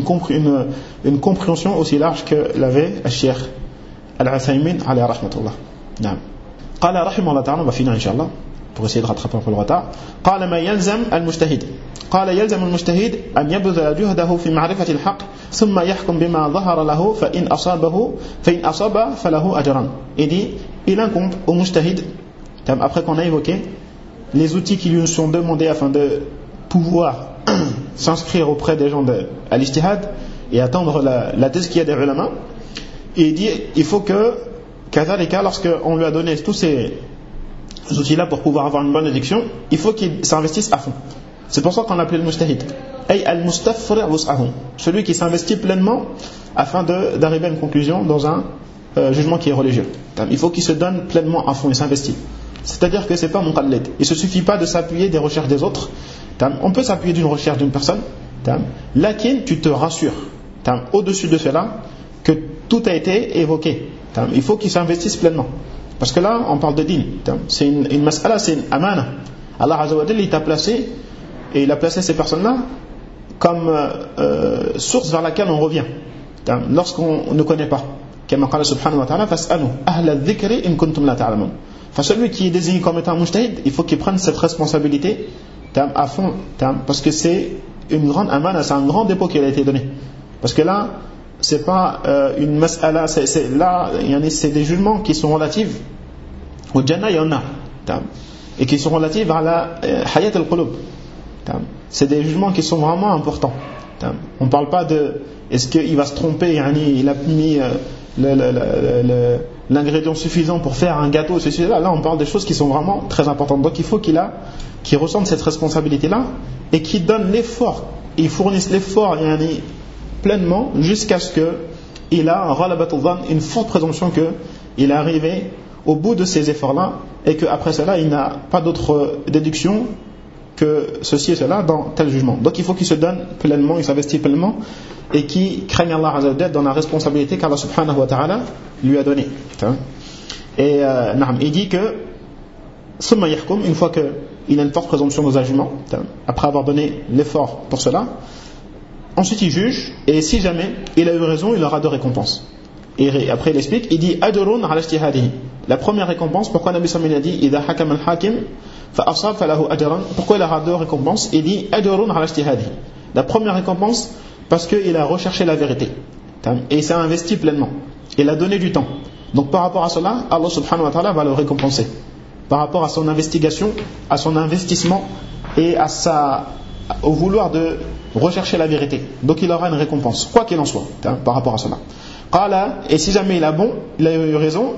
une compréhension aussi large que l'avait Cheikh Al-Uthaymin alayhi rahmatullah. قال رحمه الله تعالى, on va finir inshallah pour essayer de rattraper un peu le retard. قال ما يلزم المجتهد, قال يلزم المجتهد أن يبذل جهده في معرفة الحق ثم يحكم بما ظهر له فإن أصاب فله أجران. Il dit, il incombe au mujtahid, après qu'on a évoqué les outils qui lui sont demandés afin de pouvoir s'inscrire auprès des gens à l'ijtihad et attendre la tazkiya des ulama. Et il dit, il faut que kadhalika, lorsqu'on lui a donné tous ces outils-là pour pouvoir avoir une bonne éducation, il faut qu'il s'investisse à fond. C'est pour ça qu'on l'appelait le mujtahid. Ay al-mustafri' wus'ahu, celui qui s'investit pleinement afin d'arriver à une conclusion dans un jugement qui est religieux. Il faut qu'il se donne pleinement à fond, il s'investit. C'est-à-dire que c'est pas mon muqallid. Il ne se suffit pas de s'appuyer des recherches des autres. On peut s'appuyer d'une recherche d'une personne, lakin tu te rassures au-dessus de cela que tout a été évoqué. Il faut qu'il s'investisse pleinement. Parce que là, on parle de din. C'est une mas'ala, c'est une amana. Allah Azza wa Jalla, il t'a placé, et il a placé ces personnes-là comme source vers laquelle on revient lorsqu'on ne connaît pas. Kama qala subhanahu wa ta'ala, fas'alu ahla dhikri in kuntum la ta'lamun. Celui qui est désigné comme étant mujtahid, il faut qu'il prenne cette responsabilité à fond, parce que c'est une grande amana, c'est un grand dépôt qui a été donné. Parce que là, c'est pas une mas'ala, c'est des jugements qui sont relatifs au Jannah, il y en a, et qui sont relatifs à la hayat al-qulub. C'est des jugements qui sont vraiment importants. On ne parle pas de est-ce qu'il va se tromper, il a mis l'ingrédient suffisant pour faire un gâteau, ceci, là. Là, on parle des choses qui sont vraiment très importantes. Donc, il faut qu'il ressente cette responsabilité-là et qu'il donne l'effort, il fournisse l'effort pleinement jusqu'à ce qu'il a une forte présomption qu'il est arrivé au bout de ces efforts-là et qu'après cela, il n'a pas d'autre déduction que ceci et cela dans tel jugement. Donc, il faut qu'il se donne pleinement, il s'investit pleinement et qu'il craigne Allah Azza wa Jalla dans la responsabilité qu'Allah subhanahu wa ta'ala lui a donnée. Et il dit que summa yahkum, une fois qu'il a une forte présomption dans un jugement, après avoir donné l'effort pour cela, ensuite il juge, et si jamais il a eu raison, il aura deux récompenses. Et après il explique, il dit ajrun ala ijtihadihi. La première récompense, pourquoi Nabi sallallahu alayhi wa sallam a dit idha hakama al-hakim fa asab falahu ajran, pourquoi il aura deux récompenses? Il dit ajrun ala ijtihadihi. La première récompense, parce qu'il a recherché la vérité et il s'est investi pleinement, il a donné du temps. Donc par rapport à cela, Allah subhanahu wa ta'ala va le récompenser par rapport à son investigation, à son investissement et au vouloir de rechercher la vérité. Donc il aura une récompense, quoi qu'il en soit, par rapport à cela. Et si jamais il a eu raison,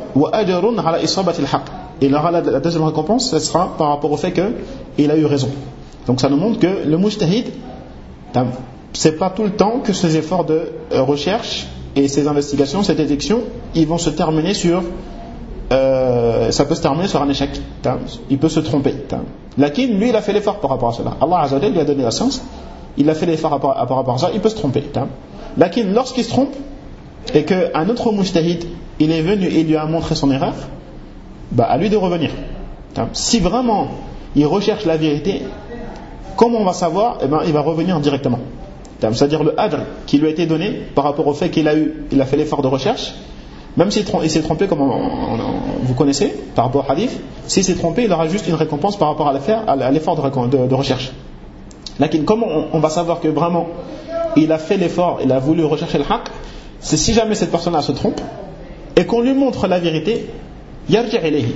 il aura la deuxième récompense, ce sera par rapport au fait qu'il a eu raison. Donc ça nous montre que le mujtahid, c'est pas tout le temps que ces efforts de recherche et ces investigations, cette détection, ils vont se terminer sur ça peut se terminer sur un échec. Il peut se tromper. Lakin, lui, il a fait l'effort par rapport à cela. Allah Azza wa Jalla lui a donné la science, il a fait l'effort par rapport à ça, il peut se tromper. Lakin, lorsqu'il se trompe, et qu'un autre mujtahid, il est venu et lui a montré son erreur, à lui de revenir. Si vraiment il recherche la vérité, comment on va savoir? Il va revenir directement. C'est-à-dire le adr qui lui a été donné par rapport au fait qu'il a fait l'effort de recherche, même s'il s'est trompé, comme vous connaissez, par rapport au hadith, s'il s'est trompé, il aura juste une récompense par rapport à l'effort de recherche. Lakin, comment on va savoir que vraiment il a fait l'effort, il a voulu rechercher le haqq? C'est si jamais cette personne-là se trompe et qu'on lui montre la vérité, yarji' ilayhi.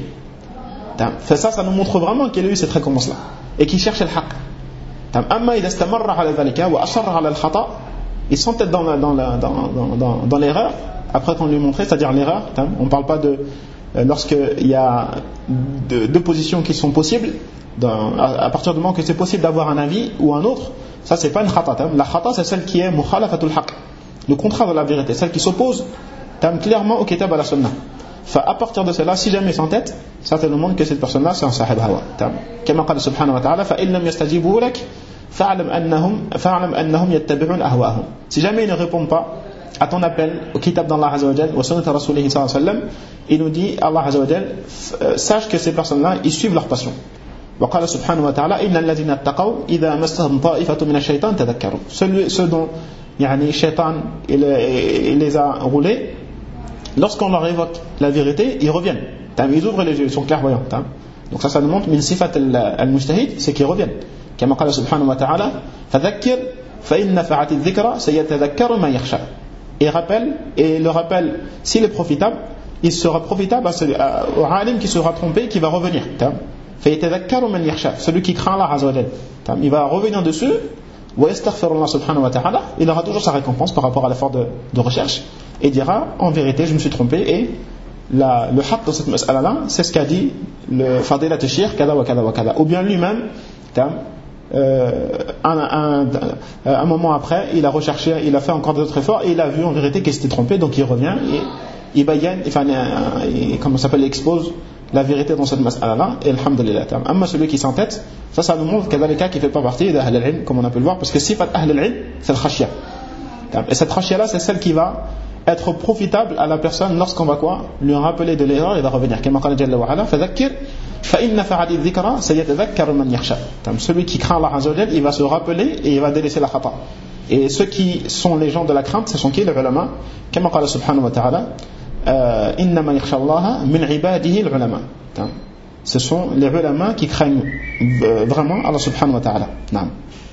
Ça nous montre vraiment qu'il a eu cette récompense-là et qu'il cherche le haqq. Amma idha istamarra ala dhalika wa asarra ala al-khata', ils sont peut-être dans l'erreur après qu'on lui montre, c'est-à-dire l'erreur. On ne parle pas de lorsqu'il y a deux positions qui sont possibles, à partir du moment que c'est possible d'avoir un avis ou un autre, ça c'est pas une khata'. La khata' c'est celle qui est mukhalafatul haqq, le contraire de la vérité, celle qui s'oppose clairement au kitab à la sunnah. À partir de cela, si jamais s'entête, ça te demande que cette personne-là c'est un sahib hawa. Kama qala subhanahu wa ta'ala, fa in lam yastajibu lak fa'lam annahum yattabi'un ahwa'ahum. Si jamais ils ne répondent pas à ton appel au kitab d'Allah Azza wa Jalla wa sunnat Rasulih sallallahu alayhi wa sallam, il nous dit, Allah Azza wa Jalla, sache que ces personnes-là ils suivent leur passion. Wa qala subhanahu wa ta'ala, innal ladhina ittaqaw idha massahum ta'ifatu min ash-shaytan tadhakkaru. Ceux dont shaytan il les a roulés, lorsqu'on leur évoque la vérité, ils reviennent. Ils ouvrent les yeux, ils sont clairvoyants. Donc ça nous montre min sifat al-mujtahid, c'est qu'ils reviennent. Kama qala subhanahu wa ta'ala, fadhakkir fa in nafa'at adh-dhikra sayatadhakkaru man yakhsha. Et le rappel, s'il est profitable, il sera profitable au alim qui sera trompé, qui va revenir. Fayatadhakkaru man yakhsha, celui qui craint Allah Azza wa Jalla. Il va revenir dessus. Wa yastaghfirullah subhanahu wa ta'ala, il aura toujours sa récompense par rapport à l'effort de recherche et dira en vérité je me suis trompé et le haqq dans cette mas'ala là c'est ce qu'a dit le fadilat al-shir kada wa kada wa kada, ou bien lui-même un moment après il a recherché, il a fait encore d'autres efforts et il a vu en vérité qu'il s'était trompé, donc il revient et il bayan, comment ça s'appelle, il expose la vérité dans cette mas'ala-là, et alhamdulillah. Amma celui qui s'entête, ça nous montre qu'il y a des cas qui ne fait pas partie d'Ahl al-Ilm, comme on a pu le voir, parce que sifat Ahl al-Ilm, c'est le khashya. Et cette khashya-là, c'est celle qui va être profitable à la personne lorsqu'on va lui rappeler de l'erreur, il va revenir. Kama qala jalla wa ala, fadhakkir fa in nafa'at adh-dhikra sayatadhakkaru man yakhsha. Celui qui craint Allah Azza wa Jalla, il va se rappeler et il va délaisser la khata. Et ceux qui sont les gens de la crainte, ce sont qui? Les ulama. Kama qala subhanahu wa ta'ala, innama yakhsha Allah min ibadihi al-ulama. Ce sont les ulama qui craignent vraiment Allah subhanahu wa ta'ala. Naam.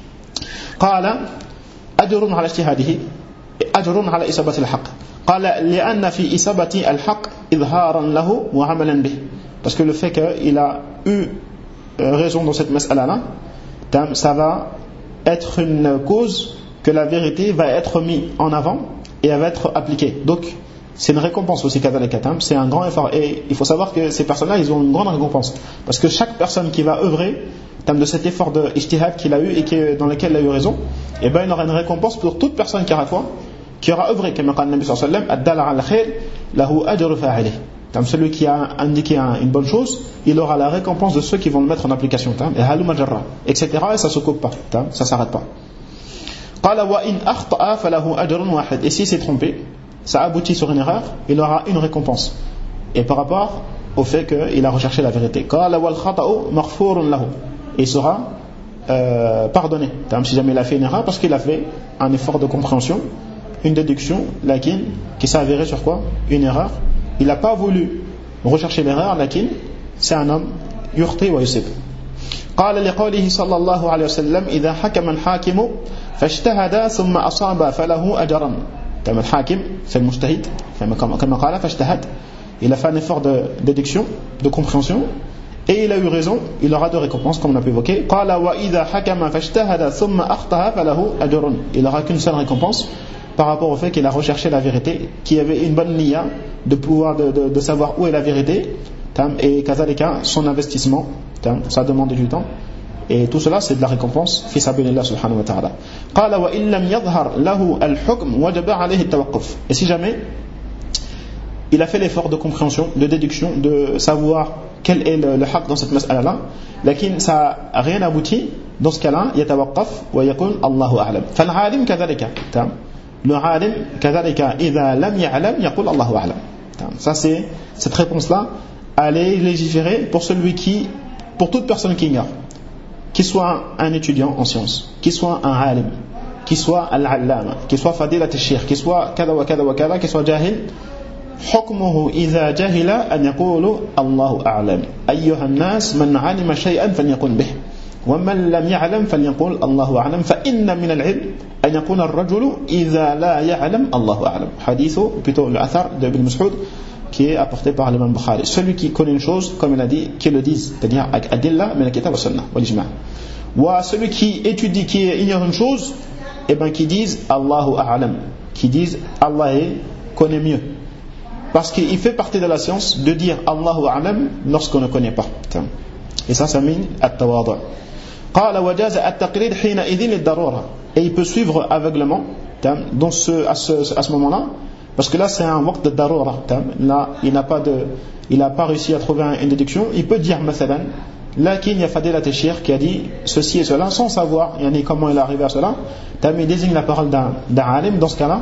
Qala ajrun ala ijtihadihi ajrun ala isabati al-haqq. Qala li'anna fi isabati al-haqq idharan lahu wa 'amalan bih. Parce que le fait qu'il a eu raison dans cette mas'ala-là, ça va être une cause que la vérité va être mise en avant et elle va être appliquée. Donc c'est une récompense aussi c'est un grand effort, et il faut savoir que ces personnes-là ils ont une grande récompense, parce que chaque personne qui va œuvrer de cet effort de ijtihad qu'il a eu et dans lequel il a eu raison, et ben il aura une récompense pour toute personne qui aura foi, qui aura œuvré, comme le Nabi sallallahu alayhi wa sallam, ad-dala ala al-khair lahu ajru fa'ilih. Celui qui a indiqué une bonne chose, il aura la récompense de ceux qui vont le mettre en application, et haluma jarra, etc. Et ça se coupe pas, ça s'arrête pas. Qala wa in akhta'a falahu ajrun wahid. Et s'il s'est trompé, ça aboutit sur une erreur, il aura une récompense. Et par rapport au fait qu'il a recherché la vérité, qala wal khata'u maghfurun lahu. Et il sera pardonné, si jamais il a fait une erreur, parce qu'il a fait un effort de compréhension, une déduction, lakin, qui s'est avérée sur quoi? Une erreur. Il n'a pas voulu rechercher l'erreur, lakin, c'est un homme yukhti wa yusib. قال لقوله صلى الله عليه وسلم إذا حكم الحاكم فاجتهد ثم أصاب فله أجرا. كما الحاكم c'est le mujtahid, كما قال فاجتهد, il a fait un effort de déduction, de compréhension, et il a eu raison, il aura deux récompenses comme on a pu évoquer. قال وإذا حكم فاجتهد ثم أخطأ فله أجر. Il n'aura qu'une seule récompense par rapport au fait qu'il a recherché la vérité, qu'il avait une bonne niya de pouvoir de savoir où est la vérité, et kazalika son investissement, ça demande du temps, et tout cela c'est de la récompense fi sabilillah subhanahu wa ta'ala. Qala wa in lam yadhhar lahu al-hukm wajaba alayhi at-tawaqquf. Et si jamais il a fait l'effort de compréhension, de déduction, de savoir quel est le haqq dans cette mas'ala-là, lakin ça n'a rien abouti. Dans ce cas-là, yatawaqqaf wa yaqul Allahu a'lam. Fal-'alim kadhalika. Le 'alim kadhalika idha lam ya'lam yaqul Allahu a'lam. Ça c'est cette réponse-là, elle est légiférée pour toute personne qui ignore, qu'il soit un étudiant en sciences, qu'il soit un 'alim, qu'il soit al-'allama, qu'il soit fadilat al-shaykh, qu'il soit kada wa kada wa kada, qu'il soit jahil. حكمه إذا جهل أن يقول الله أعلم أيها الناس من علم شيئا فليقل به ومن لم يعلم فليقول الله أعلم فإن من العلم أن يكون الرجل إذا لا يعلم الله أعلم. Hadith, plutôt l'Athar de Ibn Mas'ud qui est apporté par l'imam Bukhari. Celui qui connaît une chose, comme il a dit, qui le dise, c'est-à-dire avec adilla min al-kitab wa sunnah wal ijma'. Ou celui qui étudie, qui ignore une chose, et ben qui dise Allahu a'lam, qui dise Allah connaît mieux. Parce qu'il fait partie de la science de dire Allahu a'lam lorsqu'on ne connaît pas. Et ça mine at-tawadu'. قال وجاز التقليد حينئذ للضرورة. Et il peut suivre aveuglement à ce moment-là, parce que là c'est un waqt de darura. Là il n'a pas réussi à trouver une déduction. Il peut dire مثلا lakin ya fadilat al-shaykh qui a dit ceci et cela sans savoir comment il est arrivé à cela. Il désigne la parole d'un alim. Dans ce cas-là,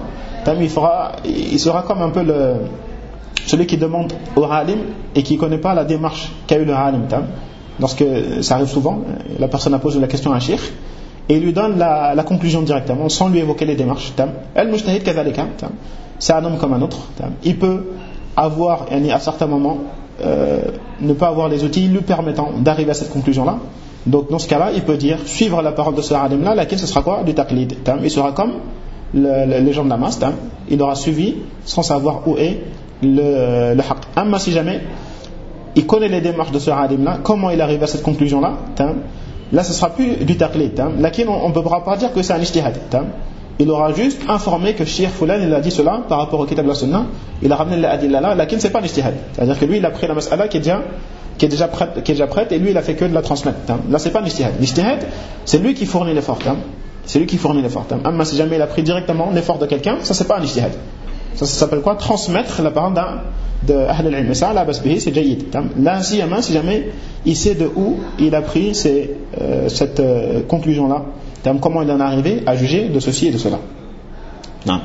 il sera comme un peu celui qui demande au alim et qui ne connaît pas la démarche qu'a eu le alim. Lorsque ça arrive souvent, la personne a posé la question à un cheikh et il lui donne la conclusion directement sans lui évoquer les démarches. Al-mujtahid kadhalika, c'est un homme comme un autre. Il peut avoir à certains moments ne pas avoir les outils lui permettant d'arriver à cette conclusion-là. Donc dans ce cas-là, il peut dire suivre la parole de ce alim-là, laquelle ce sera quoi? Du taqlid. Il sera comme les gens de la masse. Il aura suivi sans savoir où est le haqq. Amma si jamais il connaît les démarches de ce alim-là, comment il arrive à cette conclusion-là, là ce sera plus du taqlid. Lakin on ne peut pas dire que c'est un ijtihad. Il aura juste informé que Cheikh Fulan il a dit cela par rapport au kitab la sunna, il a ramené l'adilla là, lakin c'est pas un ijtihad. C'est-à-dire que lui il a pris la mas'ala qui est déjà prête et lui il a fait que de la transmettre. Là c'est pas un ijtihad. L'ijtihad c'est lui qui fournit l'effort. C'est lui qui fournit l'effort. Amma si jamais il a pris directement l'effort de quelqu'un, ça c'est pas un ijtihad. Ça s'appelle quoi? Transmettre la parole de Ahl al-Ilm. Mais ça, la basbihi, c'est jayyid. Là, si jamais il sait de où il a pris cette conclusion-là, comment il en est arrivé à juger de ceci et de cela. Non.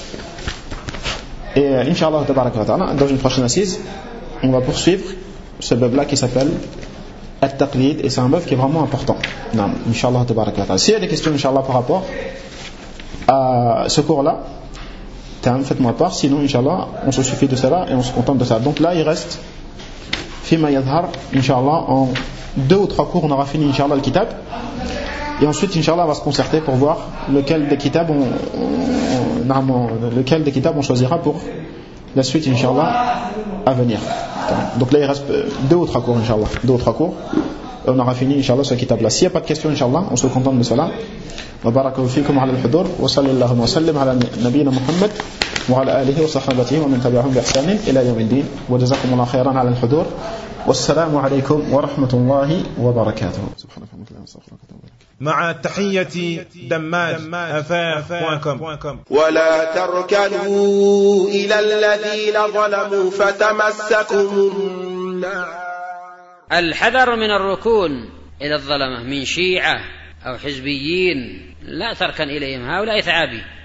Et Inch'Allah, dans une prochaine assise, on va poursuivre ce bab-là qui s'appelle At-Taqlid, et c'est un bab qui est vraiment important. Non. Inch'Allah, s'il y a des questions, Inch'Allah, par rapport à ce cours-là, faites-moi part, sinon Inch'Allah on se suffit de cela et on se contente de ça. Donc là il reste Fima Yadhar, Inch'Allah en 2 ou 3 cours on aura fini Inch'Allah le kitab, et ensuite Inch'Allah on va se concerter pour voir lequel des kitabs on choisira pour la suite Inch'Allah à venir. Donc là il reste 2 ou 3 cours Inch'Allah, 2 ou 3 cours et on aura fini Inch'Allah ce kitab là. S'il n'y a pas de questions Inch'Allah on se contente de cela. وبارك فيكم على الحضور وصلى اللهم وسلم على نبينا محمد وعلى آله وصحبه ومن تبعهم بإحسان إلى يوم الدين وجزاكم الله خيرا على الحضور والسلام عليكم ورحمة الله وبركاته. مع تحية دماج@affaires.com. ولا تركنوا إلى الذين ظلموا فتمسكم النار. الحذر من الركون إلى الظلمة من شيعة أو حزبيين، لا تركن إليهم، هؤلاء ثعابي.